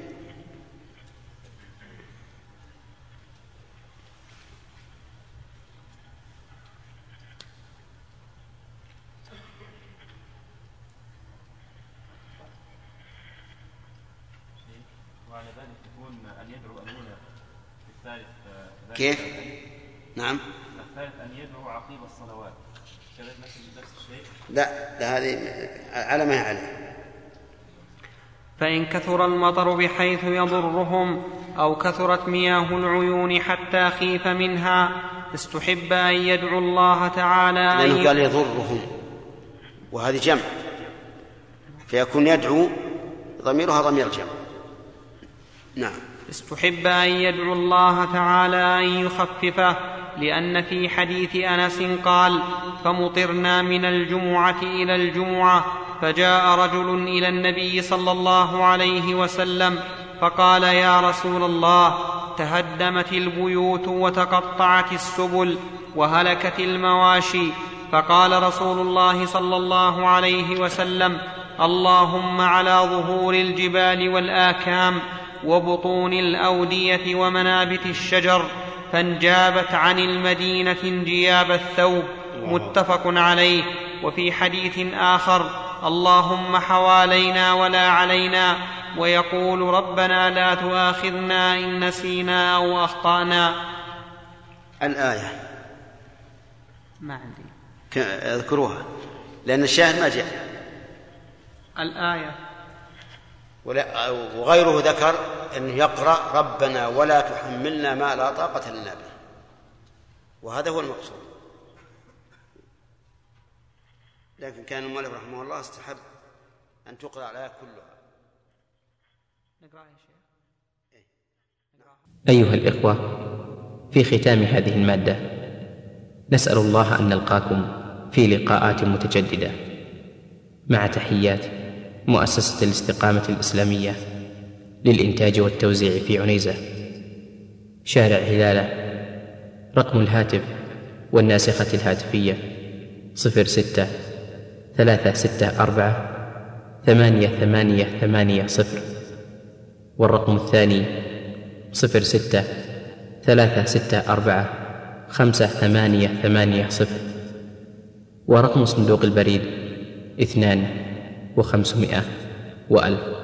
كيف؟ نعم. الثالث أن يدعو عقيب الصلوات. نفس الشيء؟ لا، هذه على ما هي عليه. فإن كثر المطر بحيث يضرهم أو كثرت مياه العيون حتى خيف منها استحب أن يدعو الله تعالى لأنه قال يضرهم، وهذه جمع، فيكون يدعو ضميرها ضمير جمع. نعم. استحب أن يدعو الله تعالى أن يخففه، لأن في حديث أنس قال: فمطرنا من الجمعة إلى الجمعة، فجاء رجل إلى النبي صلى الله عليه وسلم فقال: يا رسول الله، تهدمت البيوت وتقطعت السبل وهلكت المواشي. فقال رسول الله صلى الله عليه وسلم: اللهم على ظهور الجبال والآكام وبطون الأودية ومنابت الشجر، فانجابت عن المدينة انجياب الثوب. متفق عليه. وفي حديث آخر: اللهم حوالينا ولا علينا، ويقول: ربنا لا تؤاخذنا إن نسينا أو أخطأنا. الآية ما عندي، اذكروها لأن الشاهد ما جاء. الآية وغيره ذكر أن يقرأ: ربنا ولا تحملنا ما لا طاقة لنا به، وهذا هو المقصود. لكن كان المؤلف رحمه الله استحب أن تقرأ الآية كلها. أيها الإخوة، في ختام هذه المادة نسأل الله أن نلقاكم في لقاءات متجددة، مع تحيات مؤسسة الاستقامة الإسلامية للإنتاج والتوزيع في عنيزة، شارع هلالة. رقم الهاتف والناسخة الهاتفية 06-364-8880، والرقم الثاني 06-364-5880، ورقم صندوق البريد 2500 و1000.